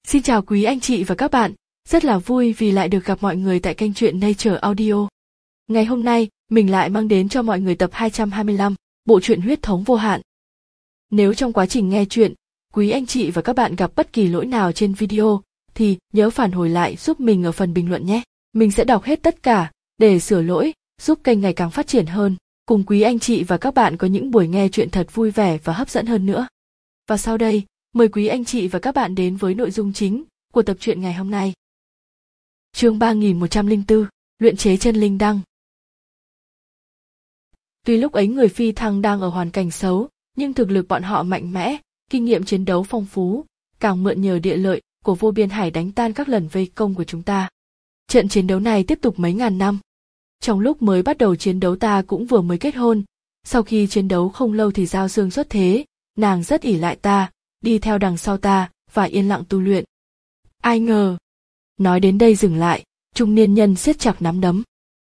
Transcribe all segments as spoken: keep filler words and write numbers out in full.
Xin chào quý anh chị và các bạn, rất là vui vì lại được gặp mọi người tại kênh truyện Nature Audio. Ngày hôm nay, mình lại mang đến cho mọi người tập hai trăm hai mươi lăm, bộ truyện Huyết thống vô hạn. Nếu trong quá trình nghe truyện, quý anh chị và các bạn gặp bất kỳ lỗi nào trên video, thì nhớ phản hồi lại giúp mình ở phần bình luận nhé. Mình sẽ đọc hết tất cả, để sửa lỗi, giúp kênh ngày càng phát triển hơn, cùng quý anh chị và các bạn có những buổi nghe truyện thật vui vẻ và hấp dẫn hơn nữa. Và sau đây, mời quý anh chị và các bạn đến với nội dung chính của tập truyện ngày hôm nay. Chương ba nghìn một trăm lẻ bốn, luyện chế chân linh đăng. Tuy lúc ấy người phi thăng đang ở hoàn cảnh xấu, nhưng thực lực bọn họ mạnh mẽ, kinh nghiệm chiến đấu phong phú, càng mượn nhờ địa lợi của vô biên hải đánh tan các lần vây công của chúng ta. Trận chiến đấu này tiếp tục mấy ngàn năm. Trong lúc mới bắt đầu chiến đấu ta cũng vừa mới kết hôn, sau khi chiến đấu không lâu thì Giao Sương xuất thế, nàng rất ỷ lại ta, đi theo đằng sau ta và yên lặng tu luyện. Ai ngờ, nói đến đây dừng lại, trung niên nhân siết chặt nắm đấm.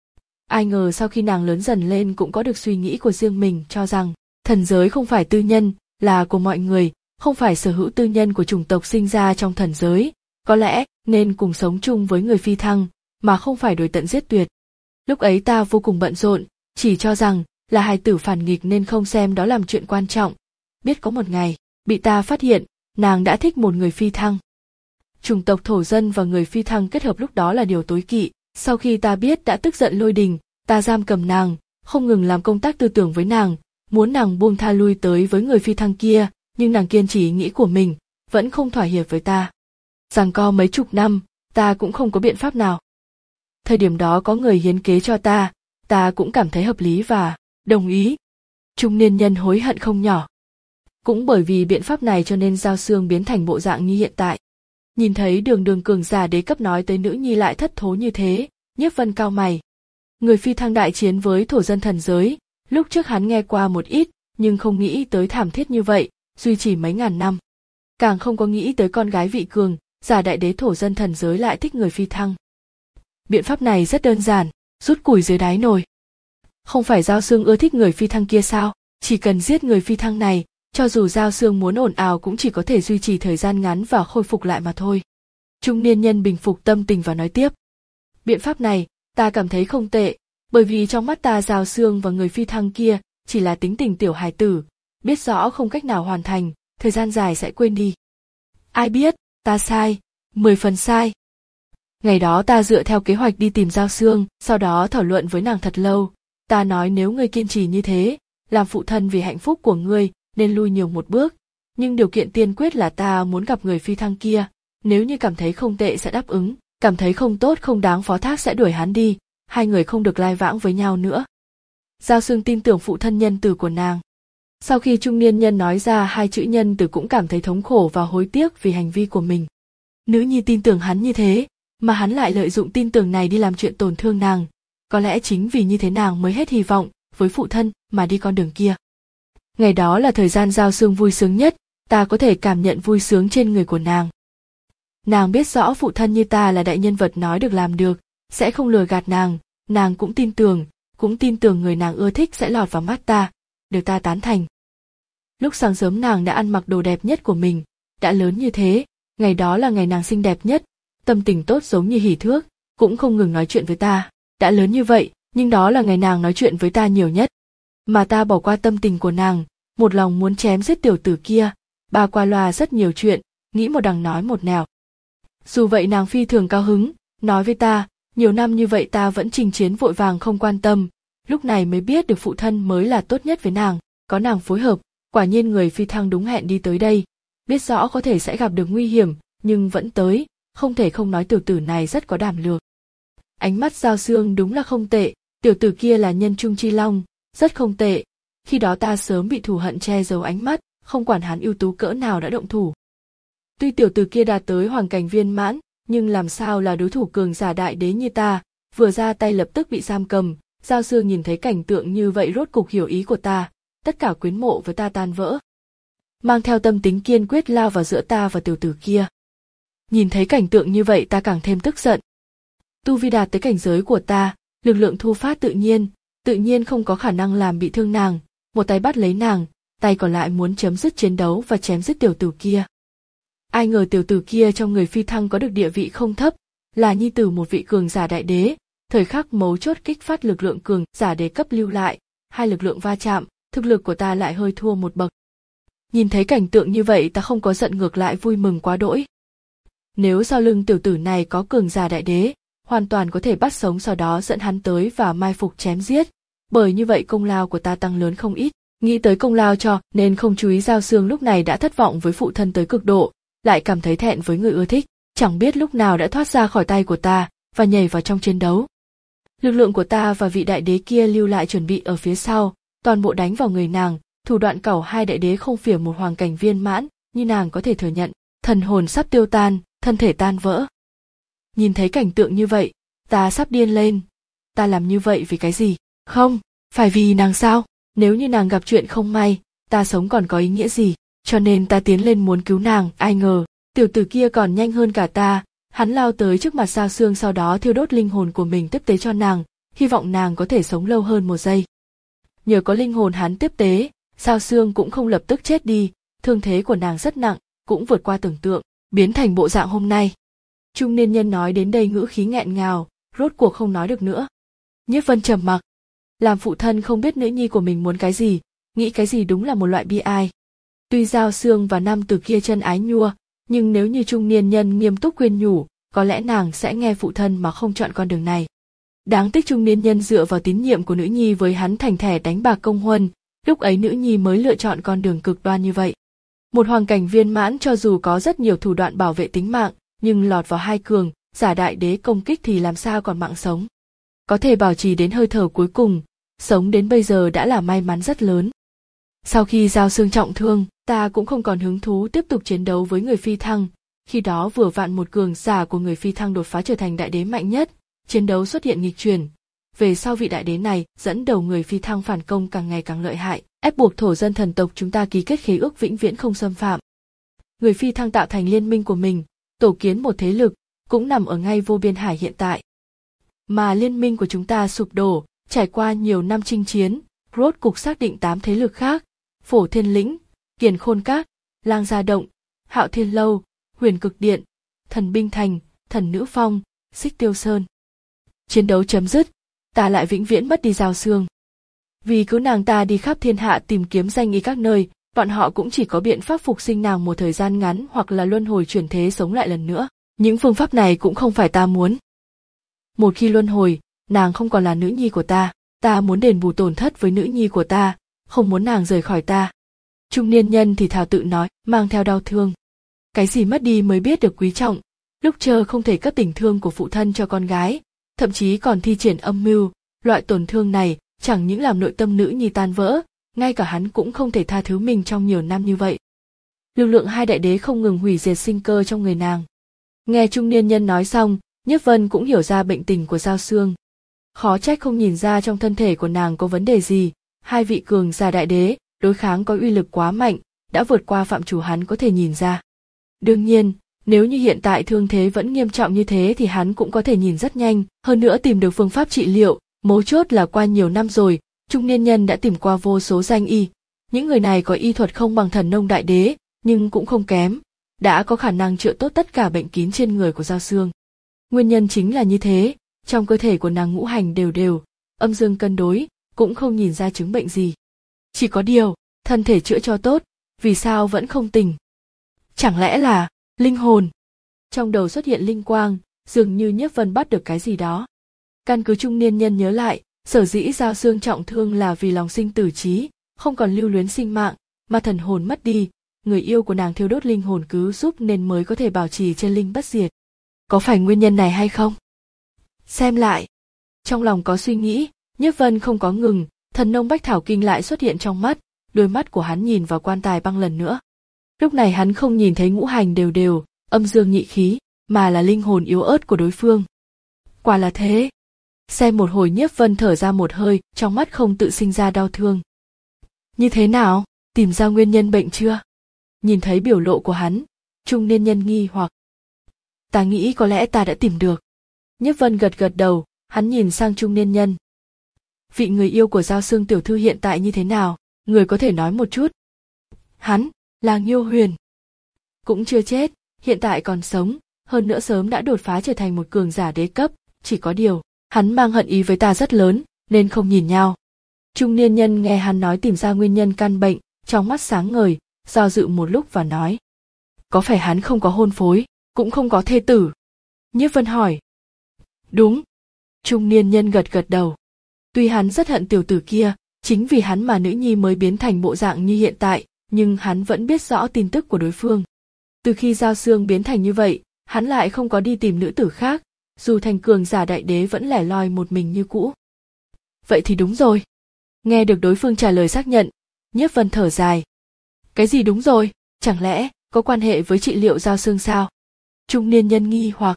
Ai ngờ sau khi nàng lớn dần lên cũng có được suy nghĩ của riêng mình, cho rằng thần giới không phải tư nhân, là của mọi người, không phải sở hữu tư nhân của chủng tộc sinh ra trong thần giới, có lẽ nên cùng sống chung với người phi thăng, mà không phải đuổi tận giết tuyệt. Lúc ấy ta vô cùng bận rộn, chỉ cho rằng là hài tử phản nghịch nên không xem đó làm chuyện quan trọng. Biết có một ngày, bị ta phát hiện, nàng đã thích một người phi thăng. Chủng tộc thổ dân và người phi thăng kết hợp lúc đó là điều tối kỵ. Sau khi ta biết đã tức giận lôi đình, ta giam cầm nàng, không ngừng làm công tác tư tưởng với nàng, muốn nàng buông tha lui tới với người phi thăng kia, nhưng nàng kiên trì ý nghĩ của mình, vẫn không thỏa hiệp với ta. Giằng co mấy chục năm, ta cũng không có biện pháp nào. Thời điểm đó có người hiến kế cho ta, ta cũng cảm thấy hợp lý và đồng ý. Trung niên nhân hối hận không nhỏ. Cũng bởi vì biện pháp này cho nên Giao Sương biến thành bộ dạng như hiện tại. Nhìn thấy đường đường cường giả đế cấp nói tới nữ nhi lại thất thố như thế, Nhiếp Vân cau mày. Người phi thăng đại chiến với thổ dân thần giới, lúc trước hắn nghe qua một ít, nhưng không nghĩ tới thảm thiết như vậy, duy trì mấy ngàn năm. Càng không có nghĩ tới con gái vị cường, giả đại đế thổ dân thần giới lại thích người phi thăng. Biện pháp này rất đơn giản, rút củi dưới đáy nồi. Không phải Giao Sương ưa thích người phi thăng kia sao, chỉ cần giết người phi thăng này, cho dù Giao Sương muốn ồn ào cũng chỉ có thể duy trì thời gian ngắn và khôi phục lại mà thôi. Trung niên nhân bình phục tâm tình và nói tiếp. Biện pháp này, ta cảm thấy không tệ, bởi vì trong mắt ta Giao Sương và người phi thăng kia chỉ là tính tình tiểu hài tử, biết rõ không cách nào hoàn thành, thời gian dài sẽ quên đi. Ai biết, ta sai, mười phần sai. Ngày đó ta dựa theo kế hoạch đi tìm Giao Sương, sau đó thảo luận với nàng thật lâu. Ta nói nếu ngươi kiên trì như thế, làm phụ thân vì hạnh phúc của ngươi, nên lui nhiều một bước, nhưng điều kiện tiên quyết là ta muốn gặp người phi thăng kia, nếu như cảm thấy không tệ sẽ đáp ứng, cảm thấy không tốt không đáng phó thác sẽ đuổi hắn đi, hai người không được lai vãng với nhau nữa. Giao Sương tin tưởng phụ thân nhân từ của nàng. Sau khi trung niên nhân nói ra hai chữ nhân từ cũng cảm thấy thống khổ và hối tiếc vì hành vi của mình. Nữ nhi tin tưởng hắn như thế, mà hắn lại lợi dụng tin tưởng này đi làm chuyện tổn thương nàng, có lẽ chính vì như thế nàng mới hết hy vọng với phụ thân mà đi con đường kia. Ngày đó là thời gian Giao Sương vui sướng nhất, ta có thể cảm nhận vui sướng trên người của nàng. Nàng biết rõ phụ thân như ta là đại nhân vật nói được làm được, sẽ không lừa gạt nàng, nàng cũng tin tưởng, cũng tin tưởng người nàng ưa thích sẽ lọt vào mắt ta, được ta tán thành. Lúc sáng sớm nàng đã ăn mặc đồ đẹp nhất của mình, đã lớn như thế, ngày đó là ngày nàng xinh đẹp nhất, tâm tình tốt giống như hỉ thước, cũng không ngừng nói chuyện với ta, đã lớn như vậy, nhưng đó là ngày nàng nói chuyện với ta nhiều nhất. Mà ta bỏ qua tâm tình của nàng, một lòng muốn chém giết tiểu tử kia, ba qua loa rất nhiều chuyện, nghĩ một đằng nói một nẻo. Dù vậy nàng phi thường cao hứng, nói với ta, nhiều năm như vậy ta vẫn chinh chiến vội vàng không quan tâm, lúc này mới biết được phụ thân mới là tốt nhất với nàng, có nàng phối hợp, quả nhiên người phi thăng đúng hẹn đi tới đây, biết rõ có thể sẽ gặp được nguy hiểm, nhưng vẫn tới, không thể không nói tiểu tử này rất có đảm lược. Ánh mắt Giao Sương đúng là không tệ, tiểu tử kia là nhân trung chi long, rất không tệ, khi đó ta sớm bị thù hận che giấu ánh mắt, không quản hắn ưu tú cỡ nào đã động thủ. Tuy tiểu tử kia đạt tới hoàng cảnh viên mãn, nhưng làm sao là đối thủ cường giả đại đế như ta, vừa ra tay lập tức bị giam cầm. Giao Sương nhìn thấy cảnh tượng như vậy rốt cục hiểu ý của ta, tất cả quyến mộ với ta tan vỡ. Mang theo tâm tính kiên quyết lao vào giữa ta và tiểu tử kia. Nhìn thấy cảnh tượng như vậy ta càng thêm tức giận. Tu vi đạt tới cảnh giới của ta, lực lượng thu phát tự nhiên, tự nhiên không có khả năng làm bị thương nàng, một tay bắt lấy nàng, tay còn lại muốn chấm dứt chiến đấu và chém giết tiểu tử kia. Ai ngờ tiểu tử kia trong người Phi Thăng có được địa vị không thấp, là nhi tử một vị cường giả đại đế, thời khắc mấu chốt kích phát lực lượng cường giả đế cấp lưu lại, hai lực lượng va chạm, thực lực của ta lại hơi thua một bậc. Nhìn thấy cảnh tượng như vậy ta không có giận, ngược lại vui mừng quá đỗi. Nếu sau lưng tiểu tử này có cường giả đại đế, hoàn toàn có thể bắt sống, sau đó dẫn hắn tới và mai phục chém giết, bởi như vậy công lao của ta tăng lớn không ít. Nghĩ tới công lao cho nên không chú ý, Giao Xương lúc này đã thất vọng với phụ thân tới cực độ, lại cảm thấy thẹn với người ưa thích, chẳng biết lúc nào đã thoát ra khỏi tay của ta và nhảy vào trong chiến đấu. Lực lượng của ta và vị đại đế kia lưu lại chuẩn bị ở phía sau, toàn bộ đánh vào người nàng, thủ đoạn cẩu hai đại đế không phỉa một hoàng cảnh viên mãn, như nàng có thể thừa nhận, thần hồn sắp tiêu tan, thân thể tan vỡ. Nhìn thấy cảnh tượng như vậy, ta sắp điên lên. Ta làm như vậy vì cái gì? Không, phải vì nàng sao? Nếu như nàng gặp chuyện không may, ta sống còn có ý nghĩa gì? Cho nên ta tiến lên muốn cứu nàng, ai ngờ, tiểu tử kia còn nhanh hơn cả ta, hắn lao tới trước mặt Giao Xương, sau đó thiêu đốt linh hồn của mình tiếp tế cho nàng, hy vọng nàng có thể sống lâu hơn một giây. Nhờ có linh hồn hắn tiếp tế, Giao Xương cũng không lập tức chết đi, thương thế của nàng rất nặng, cũng vượt qua tưởng tượng, biến thành bộ dạng hôm nay. Trung niên nhân nói đến đây ngữ khí nghẹn ngào, rốt cuộc không nói được nữa. Nhiếp Vân trầm mặc, làm phụ thân không biết nữ nhi của mình muốn cái gì, nghĩ cái gì đúng là một loại bi ai. Tuy Giao Xương và nam tử kia chân ái nhua, nhưng nếu như trung niên nhân nghiêm túc khuyên nhủ, có lẽ nàng sẽ nghe phụ thân mà không chọn con đường này. Đáng tiếc trung niên nhân dựa vào tín nhiệm của nữ nhi với hắn thành thẻ đánh bạc công huân, lúc ấy nữ nhi mới lựa chọn con đường cực đoan như vậy. Một hoàng cảnh viên mãn cho dù có rất nhiều thủ đoạn bảo vệ tính mạng, nhưng lọt vào hai cường giả đại đế công kích thì làm sao còn mạng sống. Có thể bảo trì đến hơi thở cuối cùng, sống đến bây giờ đã là may mắn rất lớn. Sau khi Giao Xương trọng thương, ta cũng không còn hứng thú tiếp tục chiến đấu với người Phi Thăng. Khi đó vừa vặn một cường giả của người Phi Thăng đột phá trở thành đại đế mạnh nhất, chiến đấu xuất hiện nghịch chuyển. Về sau vị đại đế này dẫn đầu người Phi Thăng phản công càng ngày càng lợi hại, ép buộc thổ dân thần tộc chúng ta ký kết khế ước vĩnh viễn không xâm phạm. Người Phi Thăng tạo thành liên minh của mình, tổ kiến một thế lực, cũng nằm ở ngay vô biên hải hiện tại. Mà liên minh của chúng ta sụp đổ, trải qua nhiều năm chinh chiến, rốt cục xác định tám thế lực khác: Phổ Thiên Lĩnh, Kiền Khôn Các, Lang Gia Động, Hạo Thiên Lâu, Huyền Cực Điện, Thần Binh Thành, Thần Nữ Phong, Xích Tiêu Sơn. Chiến đấu chấm dứt, ta lại vĩnh viễn mất đi Giao Xương. Vì cứu nàng ta đi khắp thiên hạ tìm kiếm danh y các nơi, bọn họ cũng chỉ có biện pháp phục sinh nàng một thời gian ngắn hoặc là luân hồi chuyển thế sống lại lần nữa. Những phương pháp này cũng không phải ta muốn. Một khi luân hồi, nàng không còn là nữ nhi của ta, ta muốn đền bù tổn thất với nữ nhi của ta, không muốn nàng rời khỏi ta. Trung niên nhân thì thào tự nói, mang theo đau thương. Cái gì mất đi mới biết được quý trọng, lúc chờ không thể cấp tình thương của phụ thân cho con gái, thậm chí còn thi triển âm mưu, loại tổn thương này chẳng những làm nội tâm nữ nhi tan vỡ, ngay cả hắn cũng không thể tha thứ mình trong nhiều năm như vậy. Lực lượng hai đại đế không ngừng hủy diệt sinh cơ trong người nàng. Nghe trung niên nhân nói xong, Nhiếp Vân cũng hiểu ra bệnh tình của Giao Xương. Khó trách không nhìn ra trong thân thể của nàng có vấn đề gì, hai vị cường giả đại đế, đối kháng có uy lực quá mạnh, đã vượt qua phạm chủ hắn có thể nhìn ra. Đương nhiên, nếu như hiện tại thương thế vẫn nghiêm trọng như thế thì hắn cũng có thể nhìn rất nhanh, hơn nữa tìm được phương pháp trị liệu, mấu chốt là qua nhiều năm rồi, trung niên nhân đã tìm qua vô số danh y. Những người này có y thuật không bằng thần nông đại đế, nhưng cũng không kém, đã có khả năng chữa tốt tất cả bệnh kín trên người của Giao Xương. Nguyên nhân chính là như thế, trong cơ thể của nàng ngũ hành đều đều, âm dương cân đối, cũng không nhìn ra chứng bệnh gì. Chỉ có điều, thân thể chữa cho tốt, vì sao vẫn không tỉnh? Chẳng lẽ là linh hồn? Trong đầu xuất hiện linh quang, dường như Nhiếp Vân bắt được cái gì đó. Căn cứ trung niên nhân nhớ lại, sở dĩ Giao Xương trọng thương là vì lòng sinh tử trí, không còn lưu luyến sinh mạng, mà thần hồn mất đi, người yêu của nàng thiêu đốt linh hồn cứu giúp nên mới có thể bảo trì chân linh bất diệt. Có phải nguyên nhân này hay không? Xem lại. Trong lòng có suy nghĩ, Nhiếp Vân không có ngừng, thần nông bách thảo kinh lại xuất hiện trong mắt, đôi mắt của hắn nhìn vào quan tài băng lần nữa. Lúc này hắn không nhìn thấy ngũ hành đều đều, âm dương nhị khí, mà là linh hồn yếu ớt của đối phương. Quả là thế. Xem một hồi Nhiếp Vân thở ra một hơi, trong mắt không tự sinh ra đau thương. Như thế nào? Tìm ra nguyên nhân bệnh chưa? Nhìn thấy biểu lộ của hắn, trung niên nhân nghi hoặc. Ta nghĩ có lẽ ta đã tìm được. Nhiếp Vân gật gật đầu, hắn nhìn sang trung niên nhân. Vị người yêu của Giao Xương tiểu thư hiện tại như thế nào? Người có thể nói một chút. Hắn, là Nghiêu Huyền. Cũng chưa chết, hiện tại còn sống, hơn nữa sớm đã đột phá trở thành một cường giả đế cấp, chỉ có điều, hắn mang hận ý với ta rất lớn, nên không nhìn nhau. Trung niên nhân nghe hắn nói tìm ra nguyên nhân căn bệnh, trong mắt sáng ngời, do dự một lúc và nói. Có phải hắn không có hôn phối, cũng không có thê tử? Nhiếp Vân hỏi. Đúng. Trung niên nhân gật gật đầu. Tuy hắn rất hận tiểu tử kia, chính vì hắn mà nữ nhi mới biến thành bộ dạng như hiện tại, nhưng hắn vẫn biết rõ tin tức của đối phương. Từ khi Giao Xương biến thành như vậy, hắn lại không có đi tìm nữ tử khác, dù thành cường giả đại đế vẫn lẻ loi một mình như cũ. Vậy thì đúng rồi. Nghe được đối phương trả lời xác nhận, Nhiếp Vân thở dài. Cái gì đúng rồi, chẳng lẽ có quan hệ với trị liệu Giao Xương sao? Trung niên nhân nghi hoặc.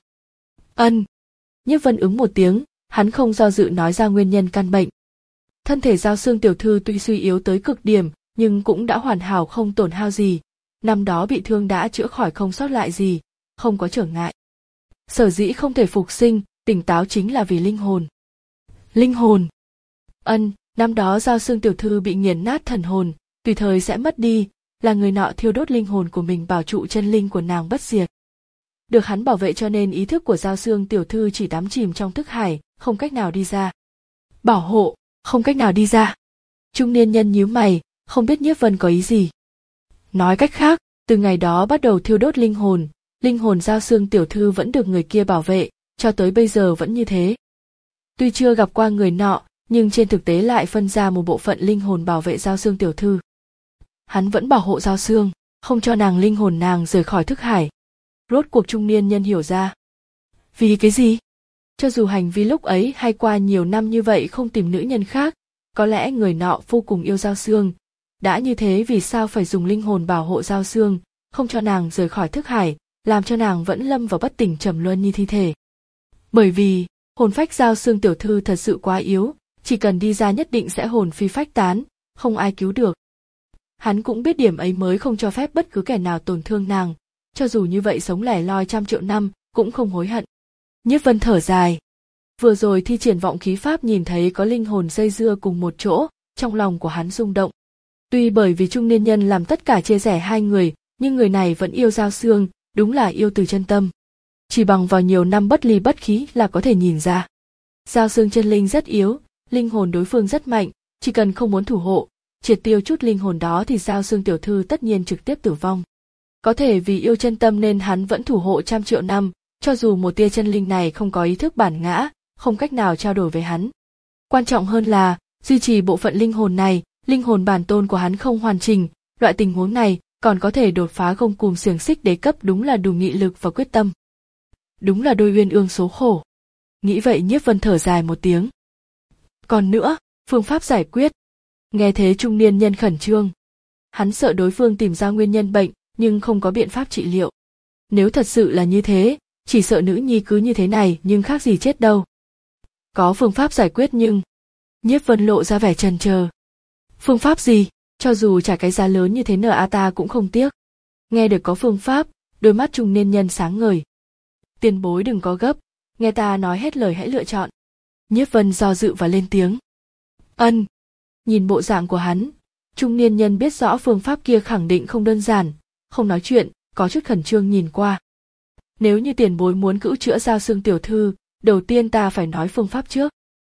Ân. Nhiếp Vân ứng một tiếng, hắn không do dự nói ra nguyên nhân căn bệnh. Thân thể Giao Xương tiểu thư tuy suy yếu tới cực điểm, nhưng cũng đã hoàn hảo không tổn hao gì. Năm đó bị thương đã chữa khỏi không sót lại gì, không có trở ngại. Sở dĩ không thể phục sinh, tỉnh táo chính là vì linh hồn. Linh hồn. Ân, năm đó Giao Xương tiểu thư bị nghiền nát thần hồn, tùy thời sẽ mất đi, là người nọ thiêu đốt linh hồn của mình bảo trụ chân linh của nàng bất diệt. Được hắn bảo vệ cho nên ý thức của Giao Xương tiểu thư chỉ đắm chìm trong thức hải, không cách nào đi ra. Bảo hộ, không cách nào đi ra. Trung niên nhân nhíu mày, không biết Nhiếp Vân có ý gì. Nói cách khác, từ ngày đó bắt đầu thiêu đốt linh hồn, linh hồn Giao Xương tiểu thư vẫn được người kia bảo vệ, cho tới bây giờ vẫn như thế. Tuy chưa gặp qua người nọ, nhưng trên thực tế lại phân ra một bộ phận linh hồn bảo vệ Giao Xương tiểu thư. Hắn vẫn bảo hộ Giao Xương, không cho nàng linh hồn nàng rời khỏi thức hải. Rốt cuộc trung niên nhân hiểu ra. Vì cái gì? Cho dù hành vi lúc ấy hay qua nhiều năm như vậy không tìm nữ nhân khác, có lẽ người nọ vô cùng yêu Giao Xương. Đã như thế vì sao phải dùng linh hồn bảo hộ Giao Xương, không cho nàng rời khỏi thức hải, làm cho nàng vẫn lâm vào bất tỉnh trầm luân như thi thể. Bởi vì, hồn phách Giao Xương tiểu thư thật sự quá yếu, chỉ cần đi ra nhất định sẽ hồn phi phách tán, không ai cứu được. Hắn cũng biết điểm ấy mới không cho phép bất cứ kẻ nào tổn thương nàng, cho dù như vậy sống lẻ loi trăm triệu năm, cũng không hối hận. Nhiếp Vân thở dài. Vừa rồi thi triển vọng khí pháp nhìn thấy có linh hồn dây dưa cùng một chỗ, trong lòng của hắn rung động. Tuy bởi vì trung niên nhân làm tất cả chia sẻ hai người, nhưng người này vẫn yêu Giao Xương, đúng là yêu từ chân tâm. Chỉ bằng vào nhiều năm bất ly bất khí là có thể nhìn ra. Giao Xương chân linh rất yếu, linh hồn đối phương rất mạnh, chỉ cần không muốn thủ hộ, triệt tiêu chút linh hồn đó thì Giao Xương tiểu thư tất nhiên trực tiếp tử vong. Có thể vì yêu chân tâm nên hắn vẫn thủ hộ trăm triệu năm, cho dù một tia chân linh này không có ý thức bản ngã, không cách nào trao đổi với hắn. Quan trọng hơn là, duy trì bộ phận linh hồn này, linh hồn bản tôn của hắn không hoàn chỉnh, loại tình huống này còn có thể đột phá gông cùm xiềng xích đế cấp đúng là đủ nghị lực và quyết tâm. Đúng là đôi uyên ương số khổ. Nghĩ vậy Nhiếp Vân thở dài một tiếng. Còn nữa, phương pháp giải quyết. Nghe thế trung niên nhân khẩn trương. Hắn sợ đối phương tìm ra nguyên nhân bệnh, nhưng không có biện pháp trị liệu. Nếu thật sự là như thế, chỉ sợ nữ nhi cứ như thế này nhưng khác gì chết đâu. Có phương pháp giải quyết nhưng... Nhiếp Vân lộ ra vẻ chần chờ. Phương pháp gì? Cho dù trả cái giá lớn như thế nở a ta cũng không tiếc. Nghe được có phương pháp, đôi mắt trung niên nhân sáng ngời. Tiền bối đừng có gấp, nghe ta nói hết lời hãy lựa chọn. Nhiếp Vân do dự và lên tiếng. Ân. Nhìn bộ dạng của hắn, trung niên nhân biết rõ phương pháp kia khẳng định không đơn giản, không nói chuyện, có chút khẩn trương nhìn qua. Nếu như tiền bối muốn cứu chữa Giao Xương tiểu thư, đầu tiên ta phải nói phương pháp trước.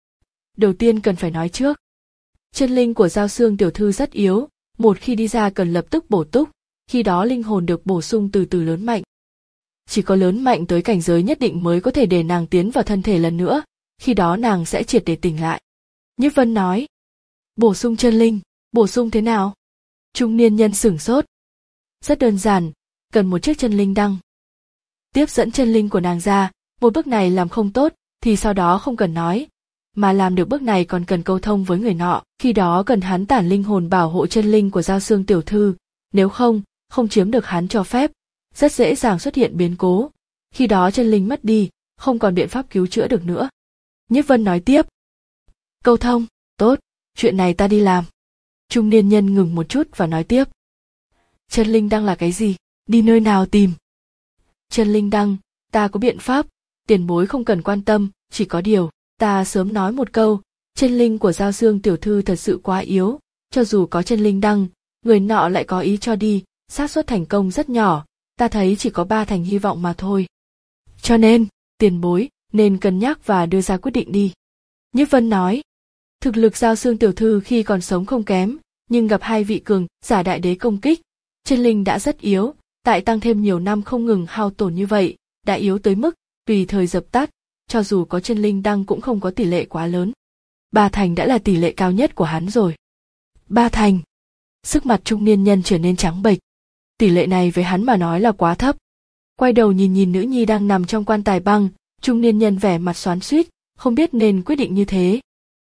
Đầu tiên cần phải nói trước. Chân linh của Giao Xương tiểu thư rất yếu, một khi đi ra cần lập tức bổ túc, khi đó linh hồn được bổ sung từ từ lớn mạnh. Chỉ có lớn mạnh tới cảnh giới nhất định mới có thể để nàng tiến vào thân thể lần nữa, khi đó nàng sẽ triệt để tỉnh lại. Nhiếp Vân nói. Bổ sung chân linh, bổ sung thế nào? Trung niên nhân sửng sốt. Rất đơn giản, cần một chiếc chân linh đăng. Tiếp dẫn chân linh của nàng ra, một bước này làm không tốt, thì sau đó không cần nói. Mà làm được bước này còn cần câu thông với người nọ, khi đó cần hắn tản linh hồn bảo hộ chân linh của Giao Xương tiểu thư, nếu không, không chiếm được hắn cho phép, rất dễ dàng xuất hiện biến cố. Khi đó chân linh mất đi, không còn biện pháp cứu chữa được nữa. Nhiếp Vân nói tiếp. Câu thông, tốt, chuyện này ta đi làm. Trung niên nhân ngừng một chút và nói tiếp. Chân linh đăng là cái gì? Đi nơi nào tìm? Chân linh đăng, ta có biện pháp, tiền bối không cần quan tâm, chỉ có điều, ta sớm nói một câu, chân linh của Giao Xương tiểu thư thật sự quá yếu, cho dù có chân linh đăng, người nọ lại có ý cho đi, xác suất thành công rất nhỏ, ta thấy chỉ có ba thành hy vọng mà thôi. Cho nên, tiền bối, nên cân nhắc và đưa ra quyết định đi. Nhiếp Vân nói, thực lực Giao Xương tiểu thư khi còn sống không kém, nhưng gặp hai vị cường giả đại đế công kích, chân linh đã rất yếu, tại tăng thêm nhiều năm không ngừng hao tổn như vậy, đã yếu tới mức tùy thời dập tắt, cho dù có chân linh đăng cũng không có tỷ lệ quá lớn. Ba thành đã là tỷ lệ cao nhất của hắn rồi. Ba thành. Sức mặt trung niên nhân trở nên trắng bệch. Tỷ lệ này với hắn mà nói là quá thấp. Quay đầu nhìn nhìn nữ nhi đang nằm trong quan tài băng, trung niên nhân vẻ mặt xoắn xuýt, không biết nên quyết định như thế.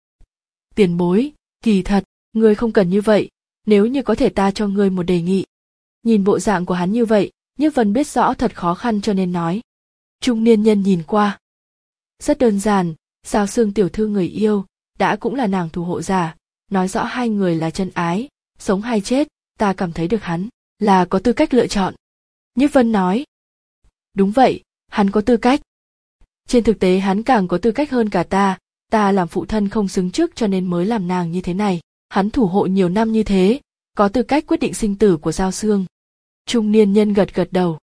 Tiền bối, kỳ thật, ngươi không cần như vậy, nếu như có thể ta cho ngươi một đề nghị. Nhìn bộ dạng của hắn như vậy, Nhiếp Vân biết rõ thật khó khăn cho nên nói. Trung niên nhân nhìn qua. Rất đơn giản, Giao Xương tiểu thư người yêu, đã cũng là nàng thủ hộ giả, nói rõ hai người là chân ái, sống hay chết, ta cảm thấy được hắn là có tư cách lựa chọn. Nhiếp Vân nói. Đúng vậy, hắn có tư cách. Trên thực tế hắn càng có tư cách hơn cả ta, ta làm phụ thân không xứng trước cho nên mới làm nàng như thế này. Hắn thủ hộ nhiều năm như thế, có tư cách quyết định sinh tử của Giao Xương. Trung niên nhân gật gật đầu.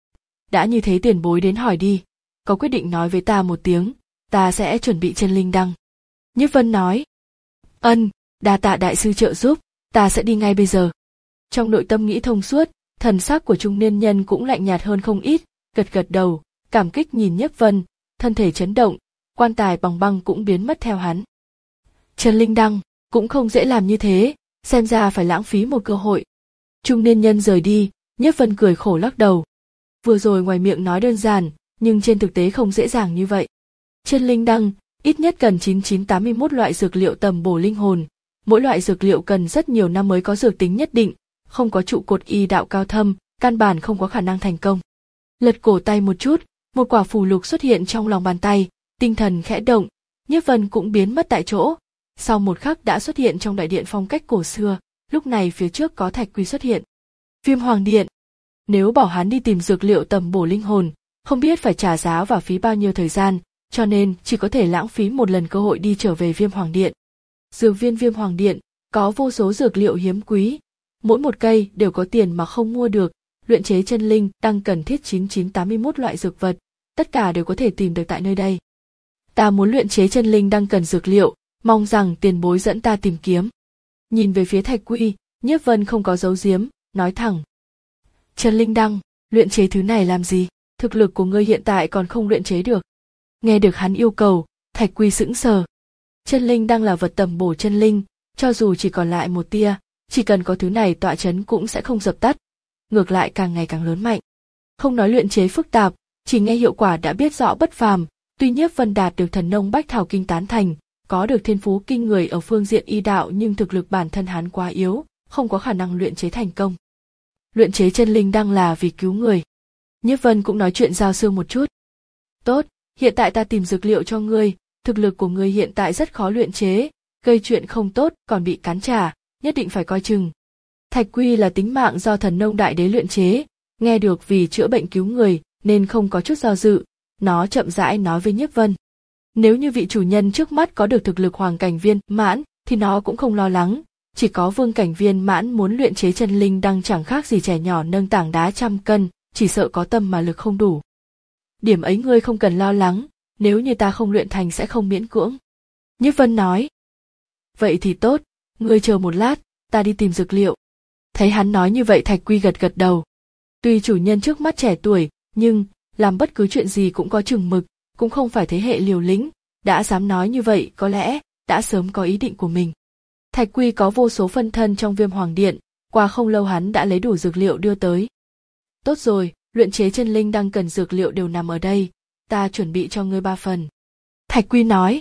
Đã như thế tiền bối đến hỏi đi, có quyết định nói với ta một tiếng, ta sẽ chuẩn bị chân linh đăng. Nhiếp Vân nói. Ân, đa tạ đại sư trợ giúp, ta sẽ đi ngay bây giờ. Trong nội tâm nghĩ thông suốt, thần sắc của trung niên nhân cũng lạnh nhạt hơn không ít, gật gật đầu, cảm kích nhìn Nhiếp Vân, thân thể chấn động, quan tài bằng băng cũng biến mất theo hắn. Chân linh đăng cũng không dễ làm như thế, xem ra phải lãng phí một cơ hội. Trung niên nhân rời đi, Nhiếp Vân cười khổ lắc đầu. Vừa rồi ngoài miệng nói đơn giản, nhưng trên thực tế không dễ dàng như vậy. Chân linh đăng, ít nhất cần chín chín tám mươi mốt loại dược liệu tầm bổ linh hồn, mỗi loại dược liệu cần rất nhiều năm mới có dược tính nhất định, không có trụ cột y đạo cao thâm, căn bản không có khả năng thành công. Lật cổ tay một chút, một quả phù lục xuất hiện trong lòng bàn tay, tinh thần khẽ động, Nhiếp Vân cũng biến mất tại chỗ. Sau một khắc đã xuất hiện trong đại điện phong cách cổ xưa, lúc này phía trước có Thạch Quy xuất hiện. Viêm Hoàng Điện. Nếu bảo hắn đi tìm dược liệu tầm bổ linh hồn, không biết phải trả giá và phí bao nhiêu thời gian, cho nên chỉ có thể lãng phí một lần cơ hội đi trở về Viêm Hoàng Điện. Dược viên Viêm Hoàng Điện có vô số dược liệu hiếm quý, mỗi một cây đều có tiền mà không mua được, luyện chế chân linh đang cần thiết chín chín tám mươi mốt loại dược vật, tất cả đều có thể tìm được tại nơi đây. Ta muốn luyện chế chân linh đang cần dược liệu, mong rằng tiền bối dẫn ta tìm kiếm. Nhìn về phía Thạch Quy, Nhiếp Vân không có giấu giếm, nói thẳng. Chân linh đăng, luyện chế thứ này làm gì? Thực lực của ngươi hiện tại còn không luyện chế được. Nghe được hắn yêu cầu, Thạch Quy sững sờ. Chân linh đăng là vật tầm bổ chân linh, cho dù chỉ còn lại một tia, chỉ cần có thứ này tọa chấn cũng sẽ không dập tắt. Ngược lại càng ngày càng lớn mạnh. Không nói luyện chế phức tạp, chỉ nghe hiệu quả đã biết rõ bất phàm. Tuy Nhiếp Vân đạt được thần nông bách thảo kinh tán thành, có được thiên phú kinh người ở phương diện y đạo nhưng thực lực bản thân hắn quá yếu, không có khả năng luyện chế thành công. Luyện chế chân linh đăng là vì cứu người. Nhiếp Vân cũng nói chuyện Giao Xương một chút. Tốt, hiện tại ta tìm dược liệu cho ngươi, thực lực của ngươi hiện tại rất khó luyện chế, gây chuyện không tốt còn bị cắn trả, nhất định phải coi chừng. Thạch Quy là tính mạng do thần nông đại đế luyện chế, nghe được vì chữa bệnh cứu người nên không có chút do dự, nó chậm rãi nói với Nhiếp Vân. Nếu như vị chủ nhân trước mắt có được thực lực hoàng cảnh viên mãn thì nó cũng không lo lắng, chỉ có vương cảnh viên mãn muốn luyện chế chân linh đăng chẳng khác gì trẻ nhỏ nâng tảng đá trăm cân, chỉ sợ có tâm mà lực không đủ. Điểm ấy ngươi không cần lo lắng, nếu như ta không luyện thành sẽ không miễn cưỡng. Nhiếp Vân nói. Vậy thì tốt, ngươi chờ một lát, ta đi tìm dược liệu. Thấy hắn nói như vậy Thạch Quy gật gật đầu. Tuy chủ nhân trước mắt trẻ tuổi, nhưng làm bất cứ chuyện gì cũng có chừng mực, cũng không phải thế hệ liều lĩnh, đã dám nói như vậy có lẽ đã sớm có ý định của mình. Thạch Quy có vô số phân thân trong Viêm Hoàng Điện, qua không lâu hắn đã lấy đủ dược liệu đưa tới. Tốt rồi, luyện chế chân linh đang cần dược liệu đều nằm ở đây, ta chuẩn bị cho ngươi ba phần. Thạch Quy nói.